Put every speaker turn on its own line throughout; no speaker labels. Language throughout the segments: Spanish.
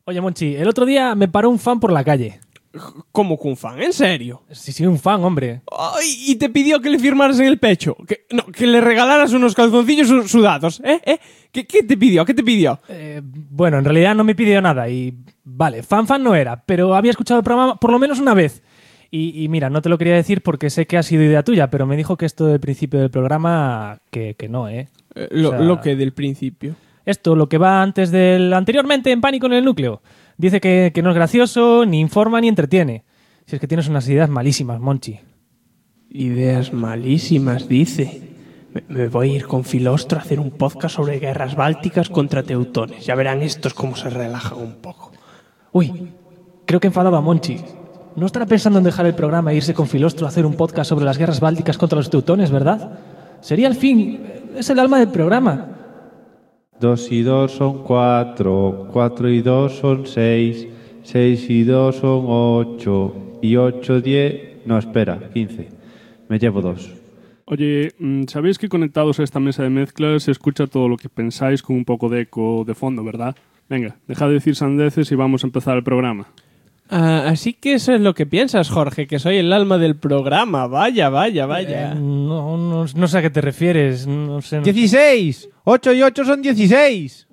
Oye, Monchi, el otro día me paró un fan por la calle.
¿Cómo que un fan? ¿En serio?
Sí, un fan, hombre.
Ay, y te pidió que le firmaras en el pecho. Que le regalaras unos calzoncillos sudados. ¿Qué te pidió? ¿Qué te pidió?
Bueno, en realidad no me pidió nada y... Vale, fan no era, pero había escuchado el programa por lo menos una vez. Y mira, no te lo quería decir porque sé que ha sido idea tuya, pero me dijo que esto del principio del programa, que no, ¿eh?
Lo que del principio.
Esto, lo que va antes del... Anteriormente en Pánico en el Núcleo. Dice que no es gracioso, ni informa, ni entretiene. Si es que tienes unas ideas malísimas, Monchi.
Ideas malísimas, dice. Me voy a ir con Filostro a hacer un podcast sobre guerras bálticas contra teutones. Ya verán estos cómo se relajan un poco.
Uy, creo que enfadaba a Monchi. ¿No estará pensando en dejar el programa e irse con Filostro a hacer un podcast sobre las guerras bálticas contra los teutones, verdad? Sería el fin. Es el alma del programa.
2 y 2 son 4, 4 y 2 son 6, 6 y 2 son 8, y 8, 10... No, espera, 15. Me llevo 2.
Oye, ¿sabéis que conectados a esta mesa de mezclas se escucha todo lo que pensáis con un poco de eco de fondo, verdad? Venga, dejad de decir sandeces y vamos a empezar el programa.
Así que eso es lo que piensas, Jorge, que soy el alma del programa. Vaya.
No sé a qué te refieres. No sé.
16. 8 y 8 son 16.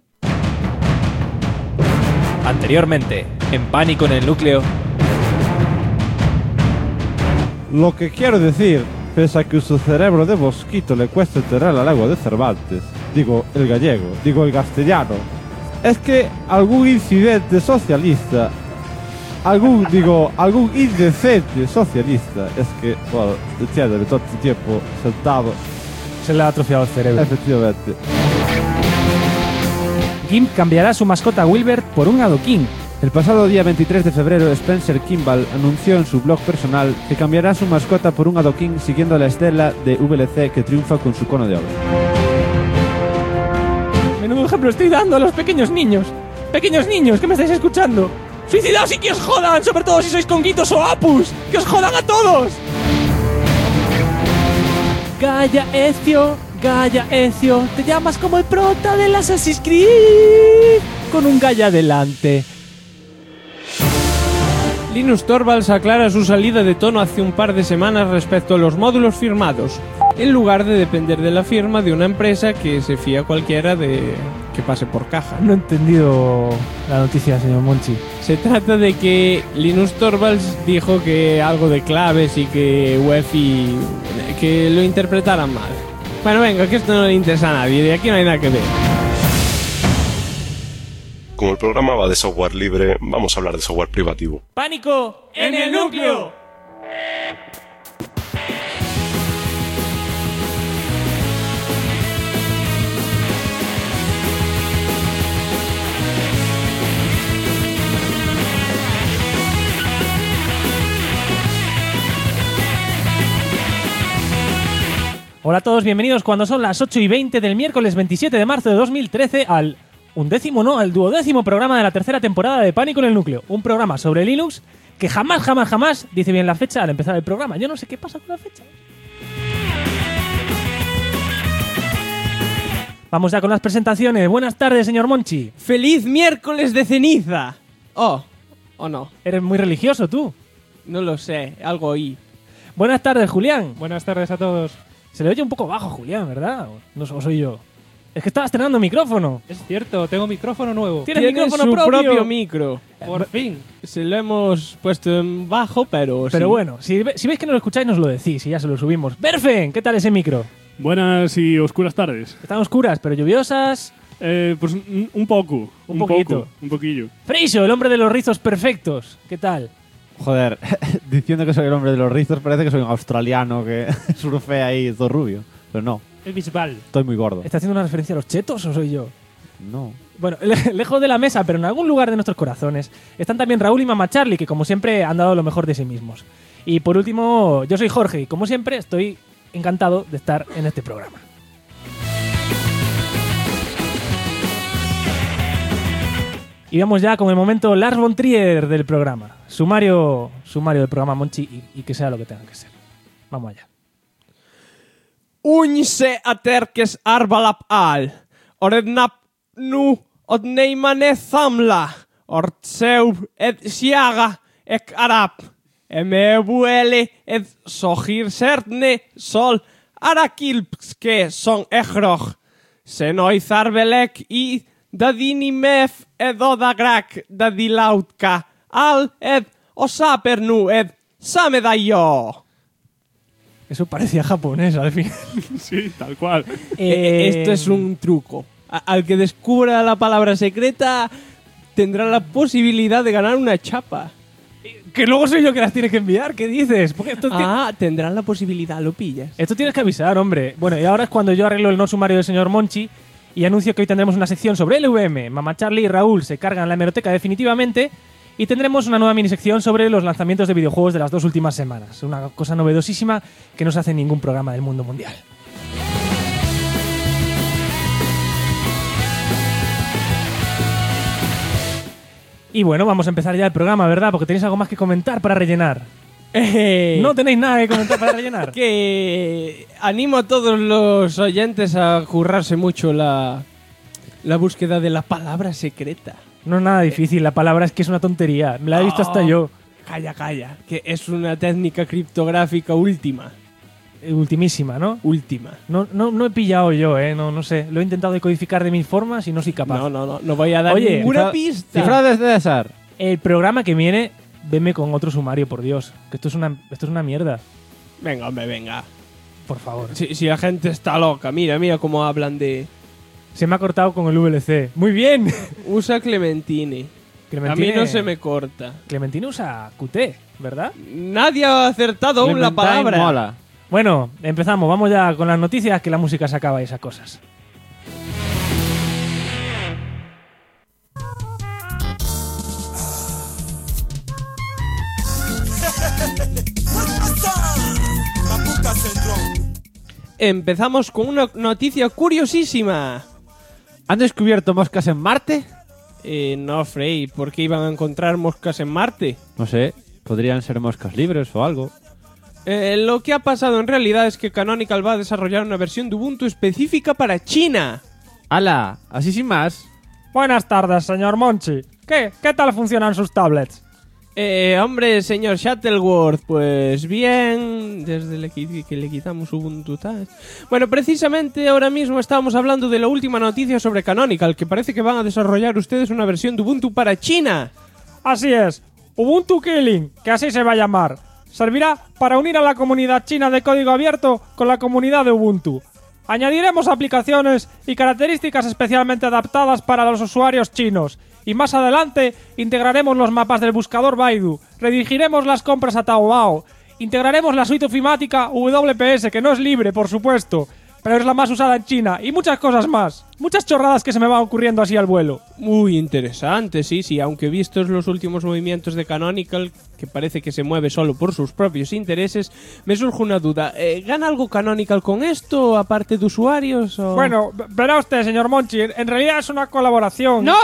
Anteriormente, en Pánico en el Núcleo.
Lo que quiero decir, pese a que su cerebro de mosquito le cuesta enterar la lengua de Cervantes, digo el gallego, digo el castellano, es que algún incidente socialista, algún indecente socialista, es que, bueno, entiéndeme, todo este tiempo sentado.
Se le ha atrofiado el cerebro.
Efectivamente.
Gimp cambiará su mascota Wilbert por un adoquín.
El pasado día 23 de febrero, Spencer Kimball anunció en su blog personal que cambiará su mascota por un adoquín siguiendo la estela de VLC que triunfa con su cono de oro.
Menudo ejemplo estoy dando a los pequeños niños. Pequeños niños, ¿qué me estáis escuchando? ¡Suicidaos y que os jodan! Sobre todo si sois conguitos o apus. ¡Que os jodan a todos! Gaia Ezio, te llamas como el prota del Assassin's Creed, con un Gaia delante.
Linus Torvalds aclara su salida de tono hace un par de semanas respecto a los módulos firmados, en lugar de depender de la firma de una empresa que se fía cualquiera de que pase por caja.
No he entendido la noticia, señor Monchi.
Se trata de que Linus Torvalds dijo que algo de claves y que UEFI que lo interpretaran mal. Bueno, venga, que esto no le interesa a nadie, de aquí no hay nada que ver.
Como el programa va de software libre, vamos a hablar de software privativo.
¡Pánico en el Núcleo! Hola a todos, bienvenidos cuando son las 8:20 del miércoles 27 de marzo de 2013 al al 12º programa de la tercera temporada de Pánico en el Núcleo. Un programa sobre Linux que jamás dice bien la fecha al empezar el programa. Yo no sé qué pasa con la fecha. Vamos ya con las presentaciones. Buenas tardes, señor Monchi.
¡Feliz miércoles de ceniza! ¿O no?
Eres muy religioso, tú.
No lo sé, algo oí.
Buenas tardes, Julián.
Buenas tardes a todos.
Se le oye un poco bajo, Julián, ¿verdad? ¿O soy yo? Es que estaba estrenando micrófono.
Es cierto, tengo micrófono nuevo.
¿Tienes
Tiene
micrófono
su
propio?
micro.
Por fin.
Se lo hemos puesto en bajo, pero sí.
Bueno, si veis que no lo escucháis, nos lo decís y ya se lo subimos. Berfen, ¿qué tal ese micro?
Buenas y oscuras tardes.
Están oscuras, pero lluviosas.
Pues un poco.
Un poquito.
Un poquillo.
Freiso, el hombre de los rizos perfectos. ¿Qué tal?
Joder, diciendo que soy el hombre de los rizos parece que soy un australiano que surfea ahí todo rubio. Pero no,
El Bisbal.
estoy muy gordo.
¿Está haciendo una referencia a los chetos o soy yo?
No.
Bueno, lejos de la mesa, pero en algún lugar de nuestros corazones, están también Raúl y Mama Charlie, que como siempre han dado lo mejor de sí mismos. Y por último, yo soy Jorge y como siempre estoy encantado de estar en este programa. Y vamos ya con el momento Lars von Trier del programa. Sumario del programa, Monchi, y que sea lo que tenga que ser. Vamos allá.
Unse aterkes arbalap al. Orednap nu odneimane thamla. Ortseu ed siaga ek arap. Me vuele ed sohir serne sol arakilpske son echrog. Senoi zarbelek I dadinimef ed odagrak dadilautka al ed osapernu ed samedayo.
Eso parecía japonés al final.
Sí, tal cual.
Esto es un truco. Al que descubra la palabra secreta tendrá la posibilidad de ganar una chapa.
Que luego soy yo que las tienes que enviar. ¿Qué dices? Porque esto
Tendrán la posibilidad, lo pillas.
Esto tienes que avisar, hombre. Bueno, y ahora es cuando yo arreglo el no sumario del señor Monchi y anuncio que hoy tendremos una sección sobre LVM. Mamá Charlie y Raúl se cargan la hemeroteca definitivamente y tendremos una nueva minisección sobre los lanzamientos de videojuegos de las 2 últimas semanas. Una cosa novedosísima que no se hace en ningún programa del mundo mundial. Y bueno, vamos a empezar ya el programa, ¿verdad? Porque tenéis algo más que comentar para rellenar. ¿No tenéis nada que comentar para rellenar?
Que animo a todos los oyentes a currarse mucho la búsqueda de la palabra secreta.
No es nada difícil, la palabra es que es una tontería. Me la he visto hasta yo.
Calla. Que es una técnica criptográfica última.
Ultimísima, ¿no?
Última.
No he pillado yo, no sé. Lo he intentado decodificar de mil formas y no soy capaz.
No voy a dar
Oye,
ninguna pista.
Cifrades de César.
El programa que viene, venme con otro sumario, por Dios. Que esto es una mierda.
Venga, hombre, venga.
Por favor.
Si la gente está loca, mira cómo hablan de...
Se me ha cortado con el VLC. ¡Muy bien!
Usa Clementine. A mí no se me corta.
Clementine usa QT, ¿verdad?
Nadie ha acertado aún la
Clementine
palabra.
mola.
Bueno, empezamos. Vamos ya con las noticias, que la música se acaba y esas cosas.
Empezamos con una noticia curiosísima.
¿Han descubierto moscas en Marte?
No, Frey, ¿por qué iban a encontrar moscas en Marte?
No sé, podrían ser moscas libres o algo.
Lo que ha pasado en realidad es que Canonical va a desarrollar una versión de Ubuntu específica para China.
¡Hala! Así sin más.
Buenas tardes, señor Monchi. ¿Qué tal funcionan sus tablets?
Hombre, señor Shuttleworth, pues bien, desde que le quitamos Ubuntu Touch. Bueno, precisamente ahora mismo estábamos hablando de la última noticia sobre Canonical, que parece que van a desarrollar ustedes una versión de Ubuntu para China.
Así es, Ubuntu Killing, que así se va a llamar. Servirá para unir a la comunidad china de código abierto con la comunidad de Ubuntu. Añadiremos aplicaciones y características especialmente adaptadas para los usuarios chinos. Y más adelante integraremos los mapas del buscador Baidu, redirigiremos las compras a Taobao, integraremos la suite ofimática WPS, que no es libre, por supuesto, pero es la más usada en China, y muchas cosas más. Muchas chorradas que se me van ocurriendo así al vuelo.
Muy interesante, sí, aunque vistos los últimos movimientos de Canonical, que parece que se mueve solo por sus propios intereses, me surge una duda. ¿Gana algo Canonical con esto, aparte de usuarios? O...
Bueno, verá usted, señor Monchi, en realidad es una colaboración.
¡No!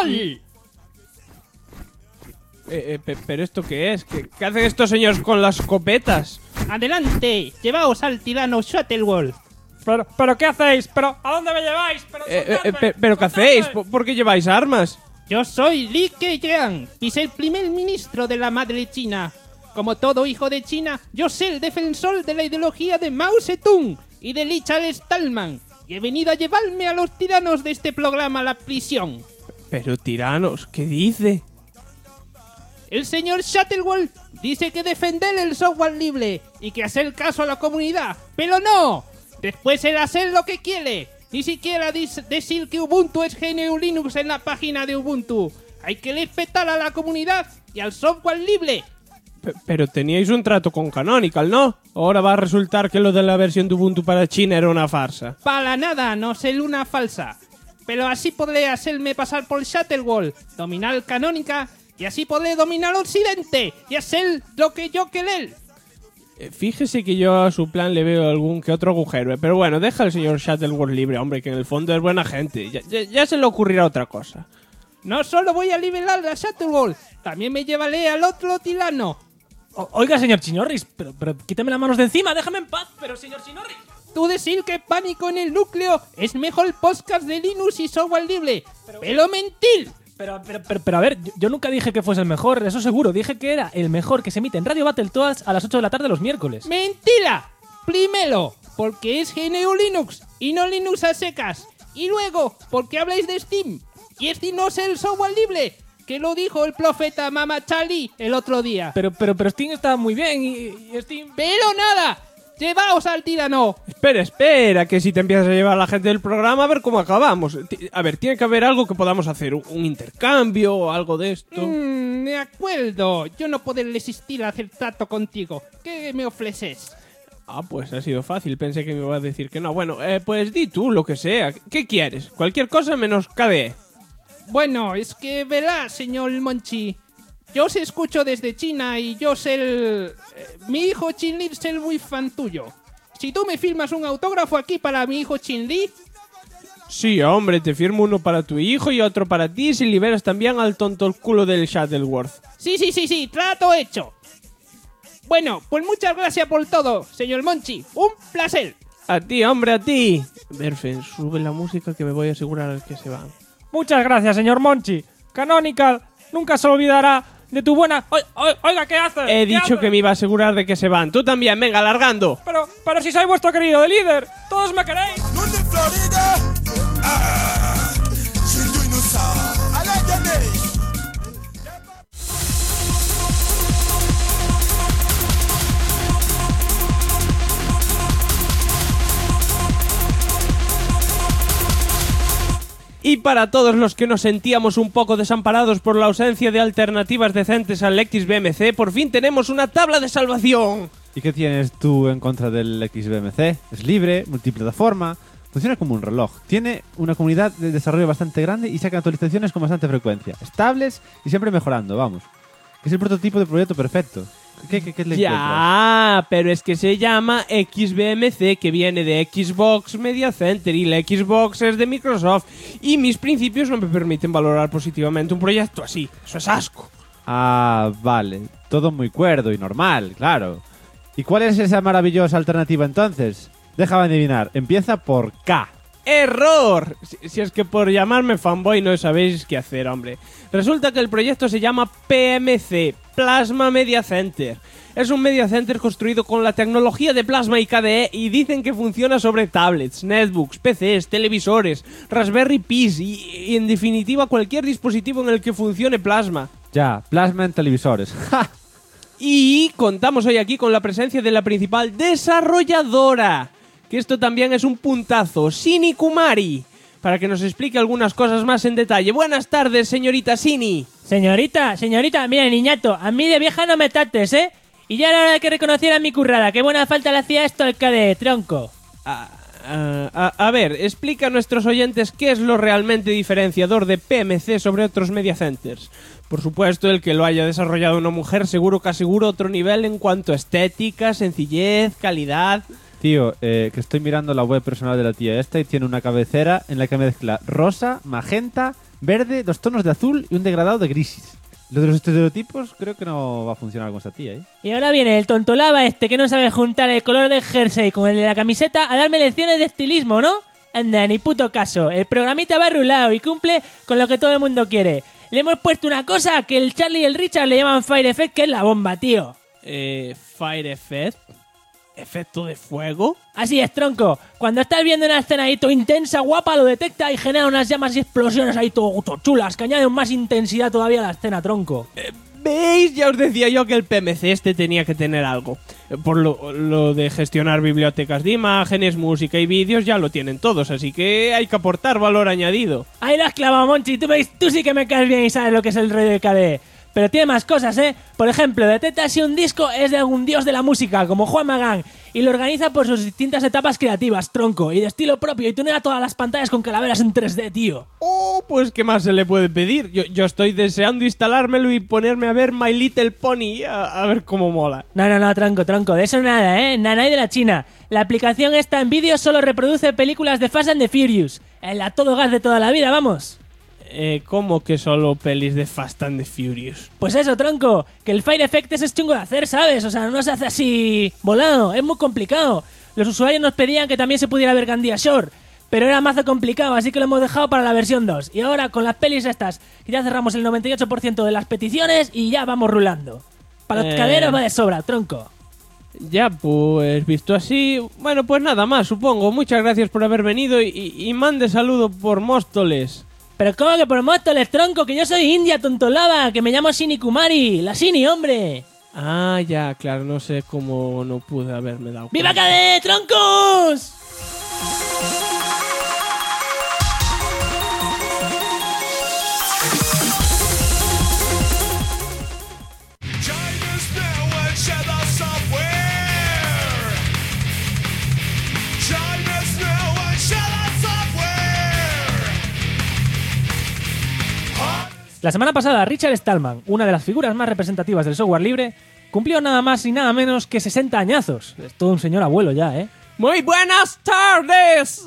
¿Pero esto qué es? ¿Qué hacen estos señores con las escopetas?
¡Adelante! ¡Llevaos al tirano Shuttleworth!
¿Pero qué hacéis? ¿A dónde me lleváis?
¿Pero qué hacéis? ¿Por qué lleváis armas?
Yo soy Li Keqiang, viceprimer ministro de la madre China. Como todo hijo de China, yo soy el defensor de la ideología de Mao Zedong y de Richard Stallman. Y he venido a llevarme a los tiranos de este programa a la prisión.
¿Pero tiranos? ¿Qué dice?
El señor Shuttleworth dice que defender el software libre y que hacer caso a la comunidad. ¡Pero no! Después él hacer lo que quiere. Ni siquiera decir que Ubuntu es GNU Linux en la página de Ubuntu. Hay que respetar a la comunidad y al software libre.
Pero teníais un trato con Canonical, ¿no? Ahora va a resultar que lo de la versión de Ubuntu para China era una farsa.
Para nada, no es una falsa. Pero así podré hacerme pasar por Shuttleworth, dominar Canonical, y así podré dominar Occidente y hacer lo que yo quiera.
Fíjese que yo a su plan le veo algún que otro agujero, pero bueno, deja al señor Shuttleworth libre, hombre, que en el fondo es buena gente. Ya se le ocurrirá otra cosa.
No solo voy a liberar a Shuttleworth, también me llevaré al otro tirano.
Oiga, señor Chinorris, pero quítame las manos de encima, déjame en paz, pero señor Chinorris.
Tú decir que Pánico en el Núcleo es mejor podcast de Linux y software libre, pero mentir.
Pero a ver, yo nunca dije que fuese el mejor, eso seguro. Dije que era el mejor que se emite en Radio Battletoads a las 8 de la tarde los miércoles.
¡Mentira! Primero, porque es GNU Linux y no Linux a secas. Y luego, porque habláis de Steam. Y Steam no es el software libre, que lo dijo el profeta Mama Charlie el otro día.
Pero Steam está muy bien y Steam...
¡Pero nada! ¡Llevaos al tirano!
Espera, que si te empiezas a llevar a la gente del programa, a ver cómo acabamos. A ver, tiene que haber algo que podamos hacer, un intercambio o algo de esto.
De acuerdo, yo no puedo resistir a hacer trato contigo. ¿Qué me ofreces?
Ah, pues ha sido fácil, pensé que me iba a decir que no. Bueno, pues di tú lo que sea. ¿Qué quieres? Cualquier cosa menos KDE.
Bueno, es que verás, señor Monchi. Yo os escucho desde China y yo sé mi hijo Chin-Li es el muy fan tuyo. Si tú me firmas un autógrafo aquí para mi hijo Chin-Li...
Sí, hombre, te firmo uno para tu hijo y otro para ti si liberas también al tonto el culo del Shuttleworth.
Sí, trato hecho. Bueno, pues muchas gracias por todo, señor Monchi. Un placer.
A ti, hombre, a ti. Berfen, sube la música que me voy a asegurar que se van.
Muchas gracias, señor Monchi. Canonical nunca se olvidará de tu buena... Oiga, ¿qué haces?
He dicho que me iba a asegurar de que se van. Tú también, venga, largando.
Pero si soy vuestro querido de líder, todos me queréis.
Y para todos los que nos sentíamos un poco desamparados por la ausencia de alternativas decentes al XBMC, por fin tenemos una tabla de salvación.
¿Y qué tienes tú en contra del XBMC? Es libre, multiplataforma, funciona como un reloj. Tiene una comunidad de desarrollo bastante grande y saca actualizaciones con bastante frecuencia. Estables y siempre mejorando, vamos. Es el prototipo de proyecto perfecto. ¿Qué le encuentras?
Ya, pero es que se llama XBMC, que viene de Xbox Media Center, y la Xbox es de Microsoft. Y mis principios no me permiten valorar positivamente un proyecto así. Eso es asco.
Ah, vale. Todo muy cuerdo y normal, claro. ¿Y cuál es esa maravillosa alternativa entonces? Déjame adivinar. Empieza por K.
¡Error! Si es que por llamarme fanboy no sabéis qué hacer, hombre. Resulta que el proyecto se llama PMC, Plasma Media Center. Es un media center construido con la tecnología de Plasma y KDE y dicen que funciona sobre tablets, netbooks, PCs, televisores, Raspberry Pis y en definitiva cualquier dispositivo en el que funcione Plasma.
Ya, Plasma en televisores. ¡Ja!
Y contamos hoy aquí con la presencia de la principal desarrolladora, que esto también es un puntazo, Sini Kumari, para que nos explique algunas cosas más en detalle. Buenas tardes, señorita Sini.
Señorita, mira, niñato, a mí de vieja no me trates, ¿eh? Y ya era hora de que reconociera mi currada, qué buena falta le hacía esto al KDE, tronco.
A ver, explica a nuestros oyentes qué es lo realmente diferenciador de PMC sobre otros media centers. Por supuesto, el que lo haya desarrollado una mujer seguro que asegura otro nivel en cuanto a estética, sencillez, calidad.
Tío, que estoy mirando la web personal de la tía esta y tiene una cabecera en la que mezcla rosa, magenta, verde, 2 tonos de azul y un degradado de grises. Lo de los estereotipos creo que no va a funcionar con esta tía, ¿eh?
Y ahora viene el tontolaba este que no sabe juntar el color del jersey con el de la camiseta a darme lecciones de estilismo, ¿no? Anda, ni puto caso. El programita va rulado y cumple con lo que todo el mundo quiere. Le hemos puesto una cosa que el Charlie y el Richard le llaman Fire Effect, que es la bomba, tío.
Fire Effect. ¿Efecto de fuego?
Así es, tronco. Cuando estás viendo una escena ahí todo intensa, guapa, lo detecta y genera unas llamas y explosiones ahí todo chulas, que añaden más intensidad todavía a la escena, tronco.
¿Veis? Ya os decía yo que el PMC este tenía que tener algo. Por lo de gestionar bibliotecas de imágenes, música y vídeos ya lo tienen todos, así que hay que aportar valor añadido.
Ahí lo has clavado, Monchi. Tú sí que me caes bien y sabes lo que es el rey de KDE. Pero tiene más cosas, ¿eh? Por ejemplo, detecta si un disco es de algún dios de la música, como Juan Magán, y lo organiza por sus distintas etapas creativas, tronco, y de estilo propio, y tunea todas las pantallas con calaveras en 3D, tío.
Oh, pues ¿qué más se le puede pedir? Yo estoy deseando instalármelo y ponerme a ver My Little Pony, a ver cómo mola.
No, tronco, de eso nada, ¿eh? Nanay de la China. La aplicación esta en vídeo solo reproduce películas de Fast and the Furious. El a todo gas de toda la vida, vamos.
¿Cómo que solo pelis de Fast and the Furious?
Pues eso, tronco, que el Fire Effect es chungo de hacer, ¿sabes? O sea, no se hace así volado, es muy complicado. Los usuarios nos pedían que también se pudiera ver Gandia Shore, pero era mazo complicado, así que lo hemos dejado para la versión 2. Y ahora con las pelis estas, que ya cerramos el 98% de las peticiones y ya vamos rulando. Para los caderos va de sobra, tronco.
Ya, pues visto así, bueno, pues nada más, supongo. Muchas gracias por haber venido y mande saludo por Móstoles.
Pero ¿cómo que por Móstoles, tronco? Que yo soy india, tontolaba, que me llamo Sini Kumari, la Sini, hombre.
Ah, ya, claro, no sé cómo no pude haberme dado
¡Viva
cuenta.
KD, troncos! La semana pasada, Richard Stallman, una de las figuras más representativas del software libre, cumplió nada más y nada menos que 60 añazos. Es todo un señor abuelo ya, ¿eh?
Muy buenas tardes.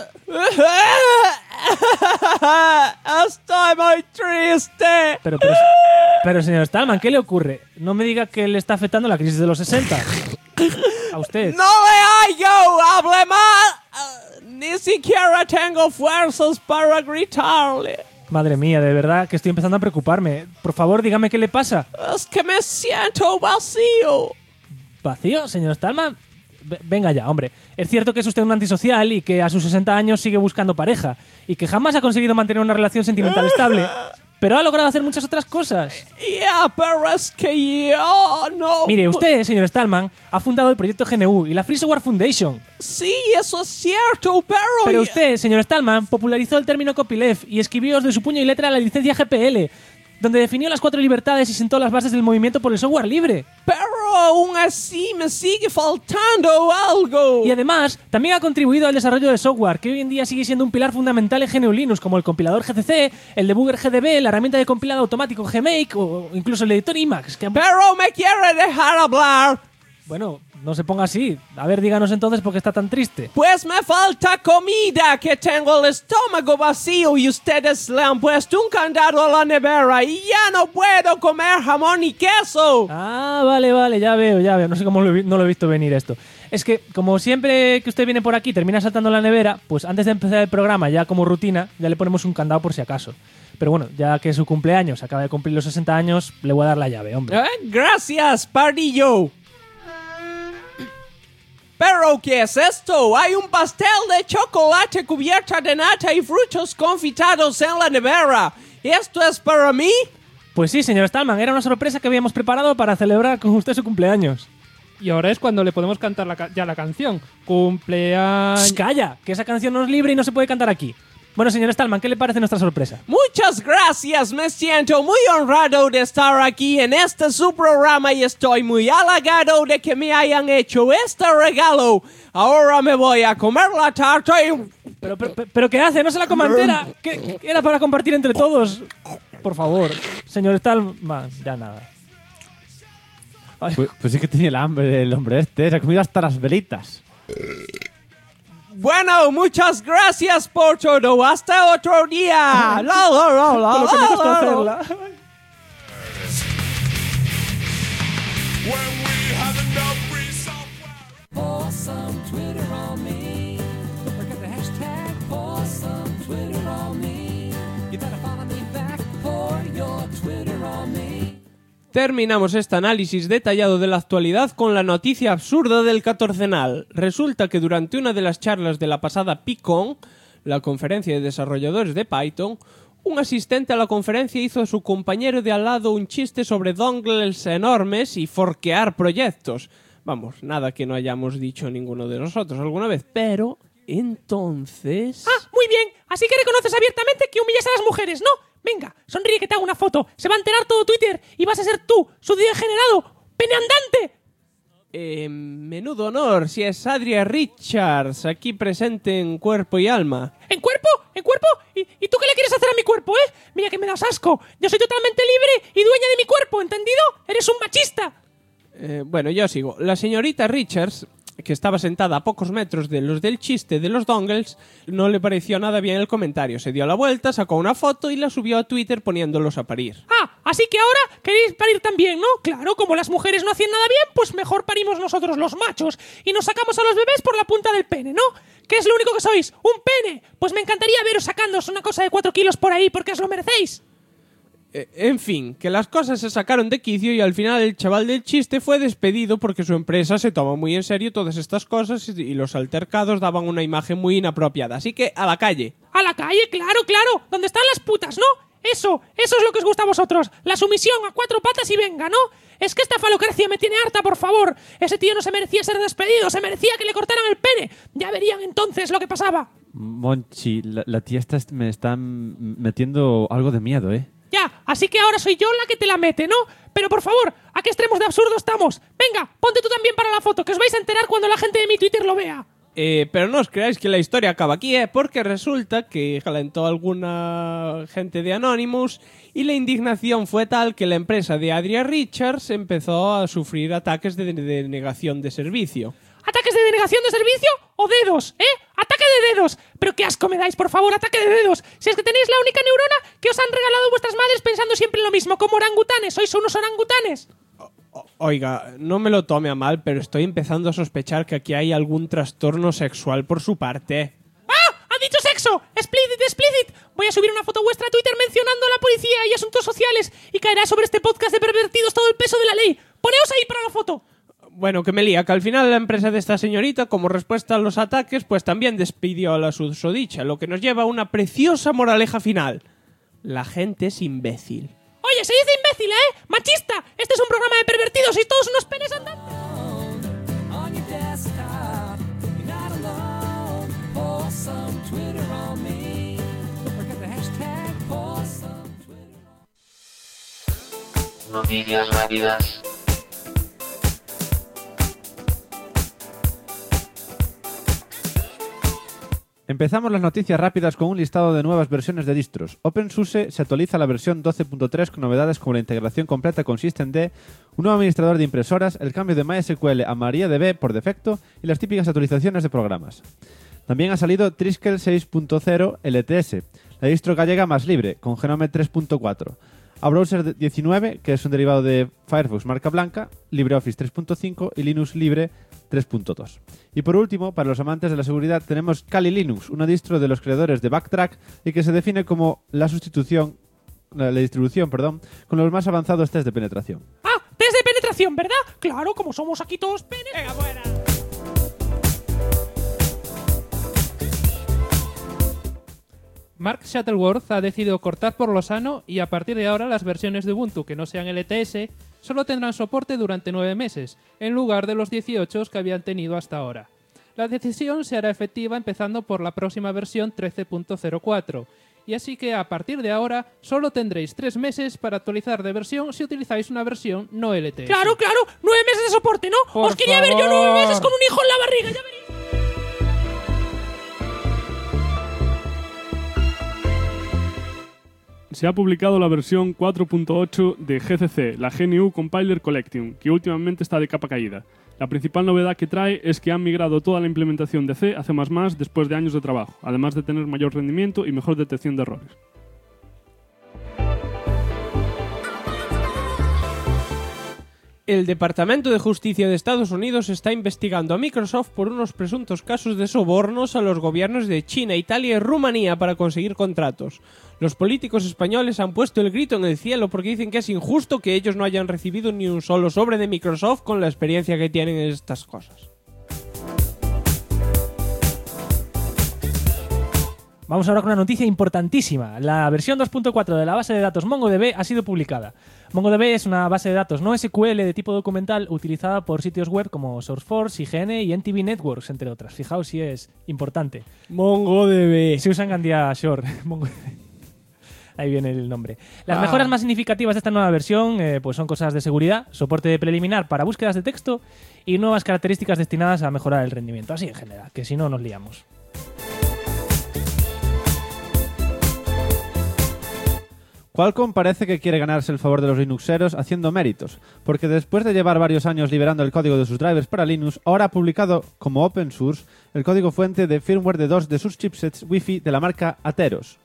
Estoy muy triste.
Pero, señor Stallman, ¿qué le ocurre? No me diga que le está afectando la crisis de los 60. A usted.
No le hallo, hable mal. Ni siquiera tengo fuerzas para gritarle.
Madre mía, de verdad que estoy empezando a preocuparme. Por favor, dígame qué le pasa.
Es que me siento vacío.
¿Vacío, señor Stallman? Venga ya, hombre. Es cierto que es usted un antisocial y que a sus 60 años sigue buscando pareja y que jamás ha conseguido mantener una relación sentimental estable, pero ha logrado hacer muchas otras cosas.
Ya, pero es que yo no...
Mire, usted, señor Stallman, ha fundado el proyecto GNU y la Free Software Foundation.
Sí, eso es cierto, pero...
Pero usted, señor Stallman, popularizó el término copyleft y escribió de su puño y letra la licencia GPL, donde definió las 4 libertades y sentó las bases del movimiento por el software libre.
Pero aún así me sigue faltando algo.
Y además, también ha contribuido al desarrollo de software, que hoy en día sigue siendo un pilar fundamental en GNU Linux, como el compilador GCC, el debugger GDB, la herramienta de compilado automático Gmake o incluso el editor Emacs.
Pero me quiere dejar hablar.
Bueno, no se ponga así. A ver, díganos entonces por qué está tan triste.
Pues me falta comida, que tengo el estómago vacío y ustedes le han puesto un candado a la nevera y ya no puedo comer jamón y queso.
Ah, vale, ya veo. No sé cómo no lo he visto venir esto. Es que, como siempre que usted viene por aquí termina saltando la nevera, pues antes de empezar el programa, ya como rutina, ya le ponemos un candado por si acaso. Pero bueno, ya que es su cumpleaños, acaba de cumplir los 60 años, le voy a dar la llave, hombre.
Gracias, pardillo. ¿Pero qué es esto? Hay un pastel de chocolate cubierta de nata y frutos confitados en la nevera. ¿Esto es para mí?
Pues sí, señor Stallman, era una sorpresa que habíamos preparado para celebrar con usted su cumpleaños.
Y ahora es cuando le podemos cantar la canción. Cumpleaños...
Shh, calla, que esa canción no es libre y no se puede cantar aquí. Bueno, señor Stallman, ¿qué le parece nuestra sorpresa?
Muchas gracias, me siento muy honrado de estar aquí en este su programa y estoy muy halagado de que me hayan hecho este regalo. Ahora me voy a comer la tarta y...
¿Pero qué hace? ¿No se la coma entera? ¿Qué era para compartir entre todos? Por favor, señor Stallman, ya nada.
Pues sí que tenía el hambre el hombre este. Se ha comido hasta las velitas.
Bueno, muchas gracias por todo. Hasta otro día.
Con lo que me cuesta hacerla.
Terminamos este análisis detallado de la actualidad con la noticia absurda del catorcenal. Resulta que durante una de las charlas de la pasada PyCon, la conferencia de desarrolladores de Python, un asistente a la conferencia hizo a su compañero de al lado un chiste sobre dongles enormes y forquear proyectos. Vamos, nada que no hayamos dicho ninguno de nosotros alguna vez, pero entonces...
¡Ah, muy bien! Así que reconoces abiertamente que humillas a las mujeres, ¿no? Venga, sonríe que te hago una foto. Se va a enterar todo Twitter y vas a ser tú, su degenerado peneandante.
Menudo honor, si es Adria Richards, aquí presente en cuerpo y alma.
¿En cuerpo? ¿En cuerpo? ¿Y tú qué le quieres hacer a mi cuerpo, eh? Mira que me das asco. Yo soy totalmente libre y dueña de mi cuerpo, ¿entendido? Eres un machista.
Bueno, yo sigo. La señorita Richards, que estaba sentada a pocos metros de los del chiste de los dongles, no le pareció nada bien el comentario. Se dio la vuelta, sacó una foto y la subió a Twitter poniéndolos a parir.
Ah, así que ahora queréis parir también, ¿no? Claro, como las mujeres no hacían nada bien, pues mejor parimos nosotros los machos y nos sacamos a los bebés por la punta del pene, ¿no? ¿Qué es lo único que sois? ¡Un pene! Pues me encantaría veros sacándoos una cosa de 4 kilos por ahí porque os lo merecéis.
En fin, que las cosas se sacaron de quicio y al final el chaval del chiste fue despedido porque su empresa se toma muy en serio todas estas cosas y los altercados daban una imagen muy inapropiada. Así que a la calle.
¡A la calle! ¡Claro, claro! ¿Dónde están las putas, no? Eso es lo que os gusta a vosotros. La sumisión a 4 patas y venga, ¿no? Es que esta falocracia me tiene harta, por favor. Ese tío no se merecía ser despedido, se merecía que le cortaran el pene. Ya verían entonces lo que pasaba.
Monchi, la tía me está metiendo algo de miedo, ¿eh?
Ya, así que ahora soy yo la que te la mete, ¿no? Pero por favor, ¿a qué extremos de absurdo estamos? Venga, ponte tú también para la foto, que os vais a enterar cuando la gente de mi Twitter lo vea.
Pero no os creáis que la historia acaba aquí, porque resulta que calentó alguna gente de Anonymous y la indignación fue tal que la empresa de Adria Richards empezó a sufrir ataques de denegación de servicio.
¿Ataques de denegación de servicio o dedos, ¡Ataque de dedos! Pero qué asco me dais, por favor, ataque de dedos. Si es que tenéis la única neurona que os han regalado vuestras madres pensando siempre en lo mismo, como orangutanes. ¿Sois unos orangutanes?
Oiga, no me lo tome a mal, pero estoy empezando a sospechar que aquí hay algún trastorno sexual por su parte.
¡Ah! ¡Ha dicho sexo! ¡Explicit! Voy a subir una foto vuestra a Twitter mencionando a la policía y asuntos sociales y caerá sobre este podcast de pervertidos todo el peso de la ley. ¡Poneos ahí para la foto!
Bueno, que me lía, que al final la empresa de esta señorita, como respuesta a los ataques, pues también despidió a la susodicha, lo que nos lleva a una preciosa moraleja final. La gente es imbécil.
Oye, se dice imbécil, ¡Machista! Este es un programa de pervertidos, sois todos unos penes andantes.
Noticias rápidas.
Empezamos las noticias rápidas con un listado de nuevas versiones de distros. OpenSUSE se actualiza a la versión 12.3 con novedades como la integración completa con SystemD, un nuevo administrador de impresoras, el cambio de MySQL a MariaDB por defecto y las típicas actualizaciones de programas. También ha salido Triskel 6.0 LTS, la distro gallega más libre, con Genome 3.4. A Browser 19, que es un derivado de Firefox marca blanca, LibreOffice 3.5 y Linux Libre 3.2. Y por último, para los amantes de la seguridad, tenemos Kali Linux, una distro de los creadores de Backtrack y que se define como la distribución, con los más avanzados test de penetración.
¡Ah! ¡Test de penetración!, ¿verdad? Claro, como somos aquí todos penes. ¡Venga, fuera!
Mark Shuttleworth ha decidido cortar por lo sano y a partir de ahora las versiones de Ubuntu que no sean LTS solo tendrán soporte durante 9 meses, en lugar de los 18 que habían tenido hasta ahora. La decisión se hará efectiva empezando por la próxima versión 13.04, y así que a partir de ahora solo tendréis 3 meses para actualizar de versión si utilizáis una versión no LTS.
¡Claro! 9 meses de soporte, ¿no?
Por
Os quería ver yo 9 meses con un hijo en la barriga, ya veréis.
Se ha publicado la versión 4.8 de GCC, la GNU Compiler Collection, que últimamente está de capa caída. La principal novedad que trae es que han migrado toda la implementación de C a C++ después de años de trabajo, además de tener mayor rendimiento y mejor detección de errores.
El Departamento de Justicia de Estados Unidos está investigando a Microsoft por unos presuntos casos de sobornos a los gobiernos de China, Italia y Rumanía para conseguir contratos. Los políticos españoles han puesto el grito en el cielo porque dicen que es injusto que ellos no hayan recibido ni un solo sobre de Microsoft con la experiencia que tienen en estas cosas.
Vamos ahora con una noticia importantísima. La versión 2.4 de la base de datos MongoDB ha sido publicada. MongoDB es una base de datos no SQL de tipo documental utilizada por sitios web como SourceForge, IGN y NTV Networks, entre otras. Fijaos si es importante.
MongoDB.
Se usa en Gandia Shore. Ahí viene el nombre. Las mejoras más significativas de esta nueva versión pues son cosas de seguridad, soporte preliminar para búsquedas de texto y nuevas características destinadas a mejorar el rendimiento. Así en general, que si no nos liamos.
Qualcomm parece que quiere ganarse el favor de los Linuxeros haciendo méritos, porque después de llevar varios años liberando el código de sus drivers para Linux, ahora ha publicado como open source el código fuente de firmware de 2 de sus chipsets Wi-Fi de la marca Atheros.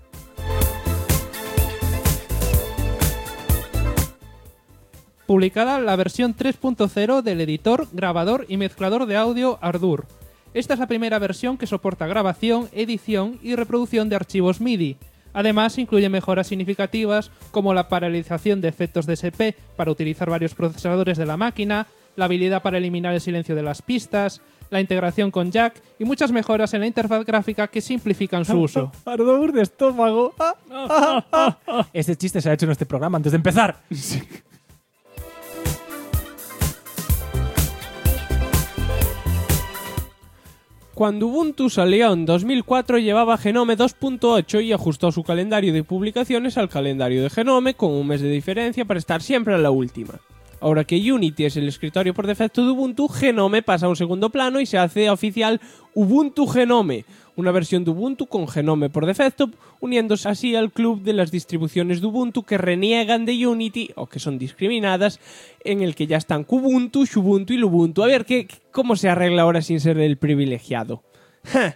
Publicada la versión 3.0 del editor, grabador y mezclador de audio Ardour. Esta es la primera versión que soporta grabación, edición y reproducción de archivos MIDI. Además, incluye mejoras significativas como la paralización de efectos DSP para utilizar varios procesadores de la máquina, la habilidad para eliminar el silencio de las pistas, la integración con jack y muchas mejoras en la interfaz gráfica que simplifican su uso.
Ardor de estómago. Este chiste se ha hecho en este programa antes de empezar.
Cuando Ubuntu salió en 2004 llevaba Genome 2.8 y ajustó su calendario de publicaciones al calendario de Genome con un mes de diferencia para estar siempre a la última. Ahora que Unity es el escritorio por defecto de Ubuntu, Genome pasa a un segundo plano y se hace oficial Ubuntu Genome, una versión de Ubuntu con Genome por defecto, uniéndose así al club de las distribuciones de Ubuntu que reniegan de Unity o que son discriminadas, en el que ya están Kubuntu, Xubuntu y Lubuntu. A ver cómo se arregla ahora sin ser el privilegiado. ¡Ja!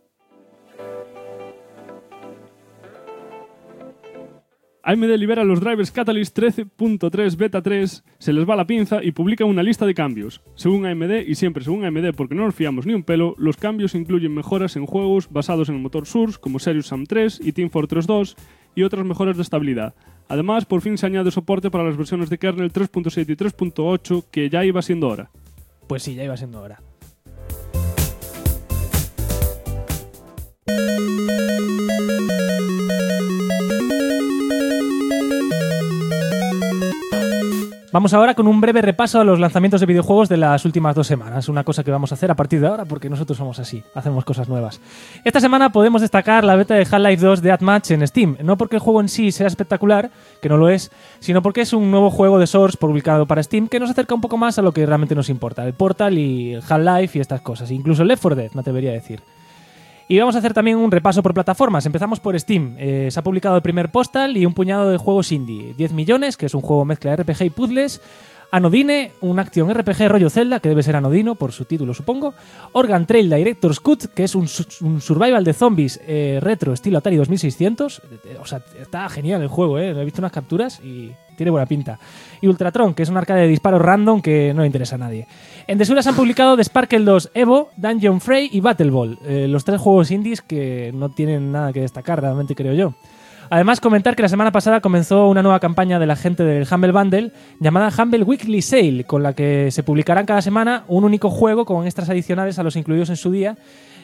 AMD libera los drivers Catalyst 13.3 Beta 3, se les va la pinza y publica una lista de cambios. Según AMD, y siempre según AMD porque no nos fiamos ni un pelo, los cambios incluyen mejoras en juegos basados en el motor Source como Serious Sam 3 y Team Fortress 2 y otras mejoras de estabilidad. Además, por fin se añade soporte para las versiones de kernel 3.7 y 3.8 que ya iba siendo hora.
Pues sí, ya iba siendo hora. Vamos ahora con un breve repaso a los lanzamientos de videojuegos de las últimas 2 semanas. Una cosa que vamos a hacer a partir de ahora porque nosotros somos así, hacemos cosas nuevas. Esta semana podemos destacar la beta de Half-Life 2 Deathmatch en Steam. No porque el juego en sí sea espectacular, que no lo es, sino porque es un nuevo juego de Source publicado para Steam que nos acerca un poco más a lo que realmente nos importa. El Portal y el Half-Life y estas cosas. Incluso el Left 4 Dead, me atrevería a decir. Y vamos a hacer también un repaso por plataformas. Empezamos por Steam. Se ha publicado el primer Postal y un puñado de juegos indie. 10 millones, que es un juego mezcla de RPG y puzzles. Anodine, un action RPG rollo Zelda, que debe ser anodino por su título, supongo. Organ Trail Director's Cut, que es un survival de zombies retro estilo Atari 2600. O sea, está genial el juego, He visto unas capturas y tiene buena pinta. Y Ultratron, que es un arcade de disparos random que no le interesa a nadie. En Desuras han publicado The Sparkle 2 Evo, Dungeon Fray y Battle Ball. Los 3 juegos indies que no tienen nada que destacar, realmente creo yo. Además, comentar que la semana pasada comenzó una nueva campaña de la gente del Humble Bundle llamada Humble Weekly Sale, con la que se publicarán cada semana un único juego con extras adicionales a los incluidos en su día,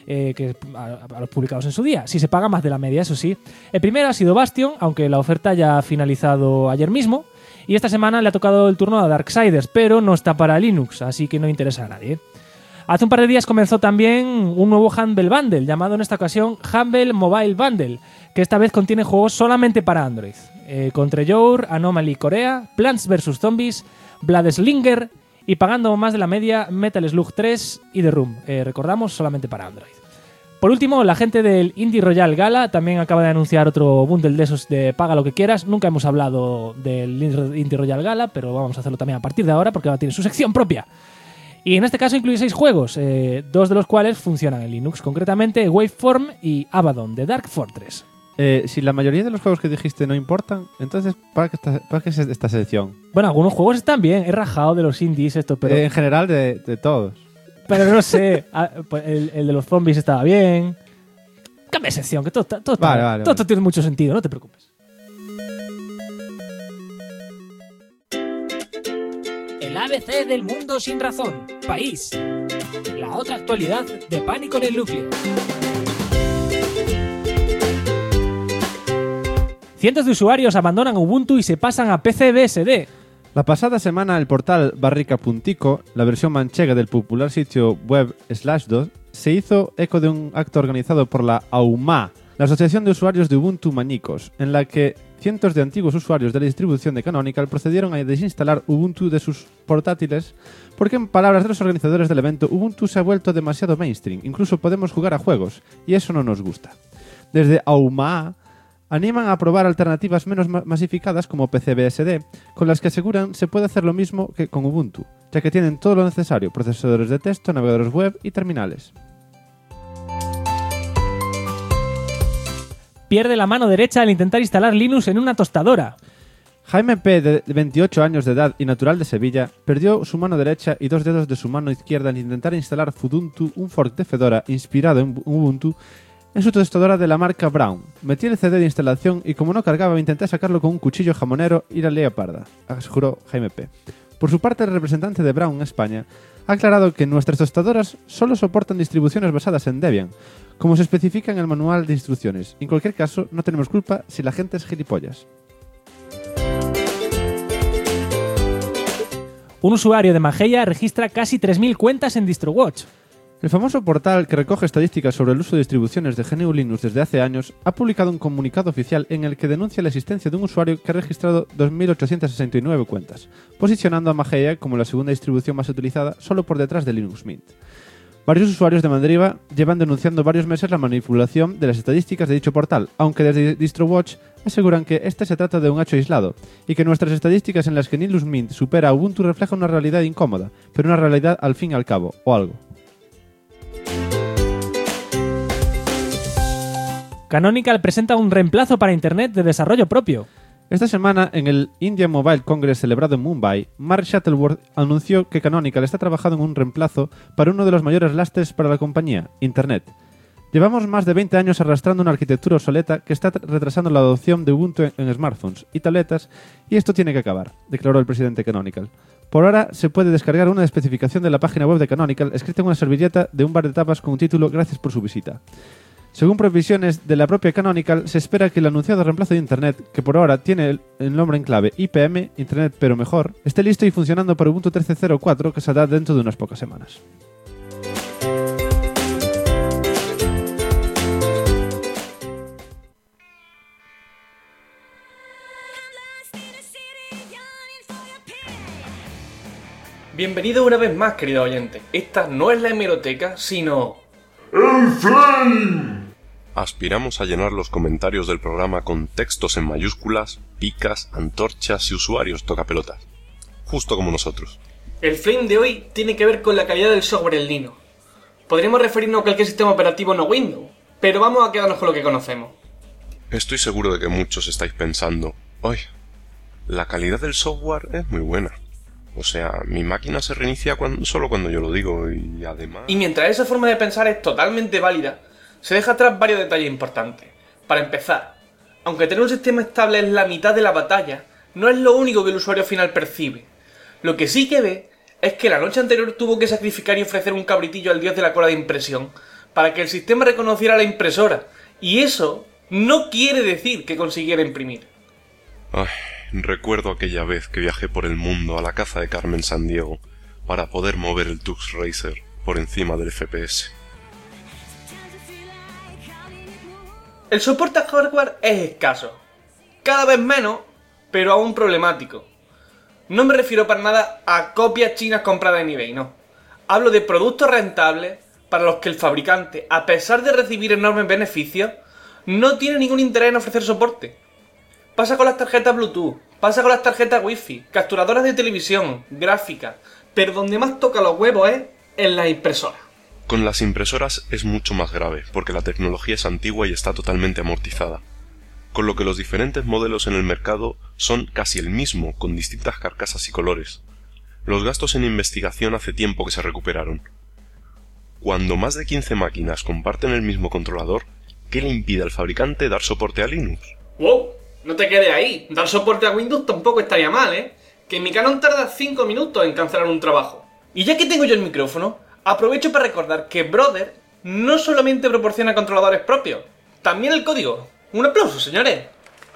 a los publicados en su día, si se paga más de la media, eso sí. El primero ha sido Bastion, aunque la oferta ya ha finalizado ayer mismo, y esta semana le ha tocado el turno a Darksiders, pero no está para Linux, así que no interesa a nadie. Hace un par de días comenzó también un nuevo Humble Bundle, llamado en esta ocasión Humble Mobile Bundle, que esta vez contiene juegos solamente para Android. Contra Your, Anomaly Corea, Plants vs. Zombies, Bloodslingers y pagando más de la media Metal Slug 3 y The Room. Recordamos, solamente para Android. Por último, la gente del Indie Royal Gala también acaba de anunciar otro bundle de esos de paga lo que quieras. Nunca hemos hablado del Indie Royal Gala, pero vamos a hacerlo también a partir de ahora porque ahora tiene su sección propia. Y en este caso incluye 6 juegos, 2 de los cuales funcionan en Linux, concretamente Waveform y Abaddon, de Dark Fortress.
Si la mayoría de los juegos que dijiste no importan, entonces ¿para qué es esta selección?
Bueno, algunos juegos están bien, he rajado de los indies esto, pero...
en general de todos.
Pero no sé, el de los zombies estaba bien. Cambia de sección, que todo esto tiene mucho sentido, no te preocupes.
El ABC del mundo sin razón. País. La otra actualidad de Pánico en el Núcleo.
Cientos de usuarios abandonan Ubuntu y se pasan a PCBSD.
La pasada semana el portal Barrica.tico, la versión manchega del popular sitio web Slashdot, se hizo eco de un acto organizado por la AUMA, la Asociación de Usuarios de Ubuntu Mañicos, en la que cientos de antiguos usuarios de la distribución de Canonical procedieron a desinstalar Ubuntu de sus portátiles porque, en palabras de los organizadores del evento, Ubuntu se ha vuelto demasiado mainstream, incluso podemos jugar a juegos, y eso no nos gusta. Desde AUMA Animan a probar alternativas menos masificadas como PCBSD, con las que aseguran se puede hacer lo mismo que con Ubuntu, ya que tienen todo lo necesario, procesadores de texto, navegadores web y terminales.
Pierde la mano derecha al intentar instalar Linux en una tostadora.
Jaime P., de 28 años de edad y natural de Sevilla, perdió su mano derecha y 2 dedos de su mano izquierda al intentar instalar Fuduntu, un fork de Fedora inspirado en Ubuntu, en su tostadora de la marca Brown. Metí el CD de instalación y como no cargaba intenté sacarlo con un cuchillo jamonero y la leoparda, aseguró Jaime P. Por su parte, el representante de Brown en España ha aclarado que nuestras tostadoras solo soportan distribuciones basadas en Debian, como se especifica en el manual de instrucciones. En cualquier caso, no tenemos culpa si la gente es gilipollas.
Un usuario de Mageia registra casi 3.000 cuentas en DistroWatch.
El famoso portal que recoge estadísticas sobre el uso de distribuciones de GNU Linux desde hace años ha publicado un comunicado oficial en el que denuncia la existencia de un usuario que ha registrado 2.869 cuentas, posicionando a Mageia como la segunda distribución más utilizada solo por detrás de Linux Mint. Varios usuarios de Mandriva llevan denunciando varios meses la manipulación de las estadísticas de dicho portal, aunque desde DistroWatch aseguran que este se trata de un hecho aislado, y que nuestras estadísticas en las que Linux Mint supera a Ubuntu reflejan una realidad incómoda, pero una realidad al fin y al cabo, o algo.
Canonical presenta un reemplazo para Internet de desarrollo propio.
Esta semana, en el India Mobile Congress celebrado en Mumbai, Mark Shuttleworth anunció que Canonical está trabajando en un reemplazo para uno de los mayores lastres para la compañía, Internet. Llevamos más de 20 años arrastrando una arquitectura obsoleta que está retrasando la adopción de Ubuntu en smartphones y tabletas, y esto tiene que acabar, declaró el presidente Canonical. Por ahora se puede descargar una especificación de la página web de Canonical escrita en una servilleta de un bar de tapas con un título "Gracias por su visita". Según previsiones de la propia Canonical, se espera que el anunciado reemplazo de Internet, que por ahora tiene el nombre en clave IPM, Internet pero mejor, esté listo y funcionando para Ubuntu 13.04, que saldrá dentro de unas pocas semanas.
Bienvenido una vez más, querido oyente. Esta no es la hemeroteca, sino...
¡El Flame! Aspiramos a llenar los comentarios del programa con textos en mayúsculas, picas, antorchas y usuarios tocapelotas. Justo como nosotros.
El Flame de hoy tiene que ver con la calidad del software en Linux. Podríamos referirnos a cualquier sistema operativo no Windows, pero vamos a quedarnos con lo que conocemos.
Estoy seguro de que muchos estáis pensando, ¡ay! La calidad del software es muy buena. O sea, mi máquina se reinicia solo cuando yo lo digo y además...
Y mientras esa forma de pensar es totalmente válida, se deja atrás varios detalles importantes. Para empezar, aunque tener un sistema estable es la mitad de la batalla, no es lo único que el usuario final percibe. Lo que sí que ve es que la noche anterior tuvo que sacrificar y ofrecer un cabritillo al dios de la cola de impresión para que el sistema reconociera la impresora. Y eso no quiere decir que consiguiera imprimir.
Ay, recuerdo aquella vez que viajé por el mundo a la caza de Carmen Sandiego para poder mover el Tux Racer por encima del FPS.
El soporte a hardware es escaso, cada vez menos, pero aún problemático. No me refiero para nada a copias chinas compradas en eBay, no. Hablo de productos rentables para los que el fabricante, a pesar de recibir enormes beneficios, no tiene ningún interés en ofrecer soporte. Pasa con las tarjetas Bluetooth, pasa con las tarjetas Wi-Fi, capturadoras de televisión, gráficas, pero donde más toca los huevos es en las impresoras.
Con las impresoras es mucho más grave, porque la tecnología es antigua y está totalmente amortizada, con lo que los diferentes modelos en el mercado son casi el mismo, con distintas carcasas y colores. Los gastos en investigación hace tiempo que se recuperaron. Cuando más de 15 máquinas comparten el mismo controlador, ¿qué le impide al fabricante dar soporte a Linux?
¡Wow! No te quedes ahí, dar soporte a Windows tampoco estaría mal, ¿eh? Que en mi Canon tarda 5 minutos en cancelar un trabajo. Y ya que tengo yo el micrófono, aprovecho para recordar que Brother no solamente proporciona controladores propios, también el código. ¡Un aplauso, señores!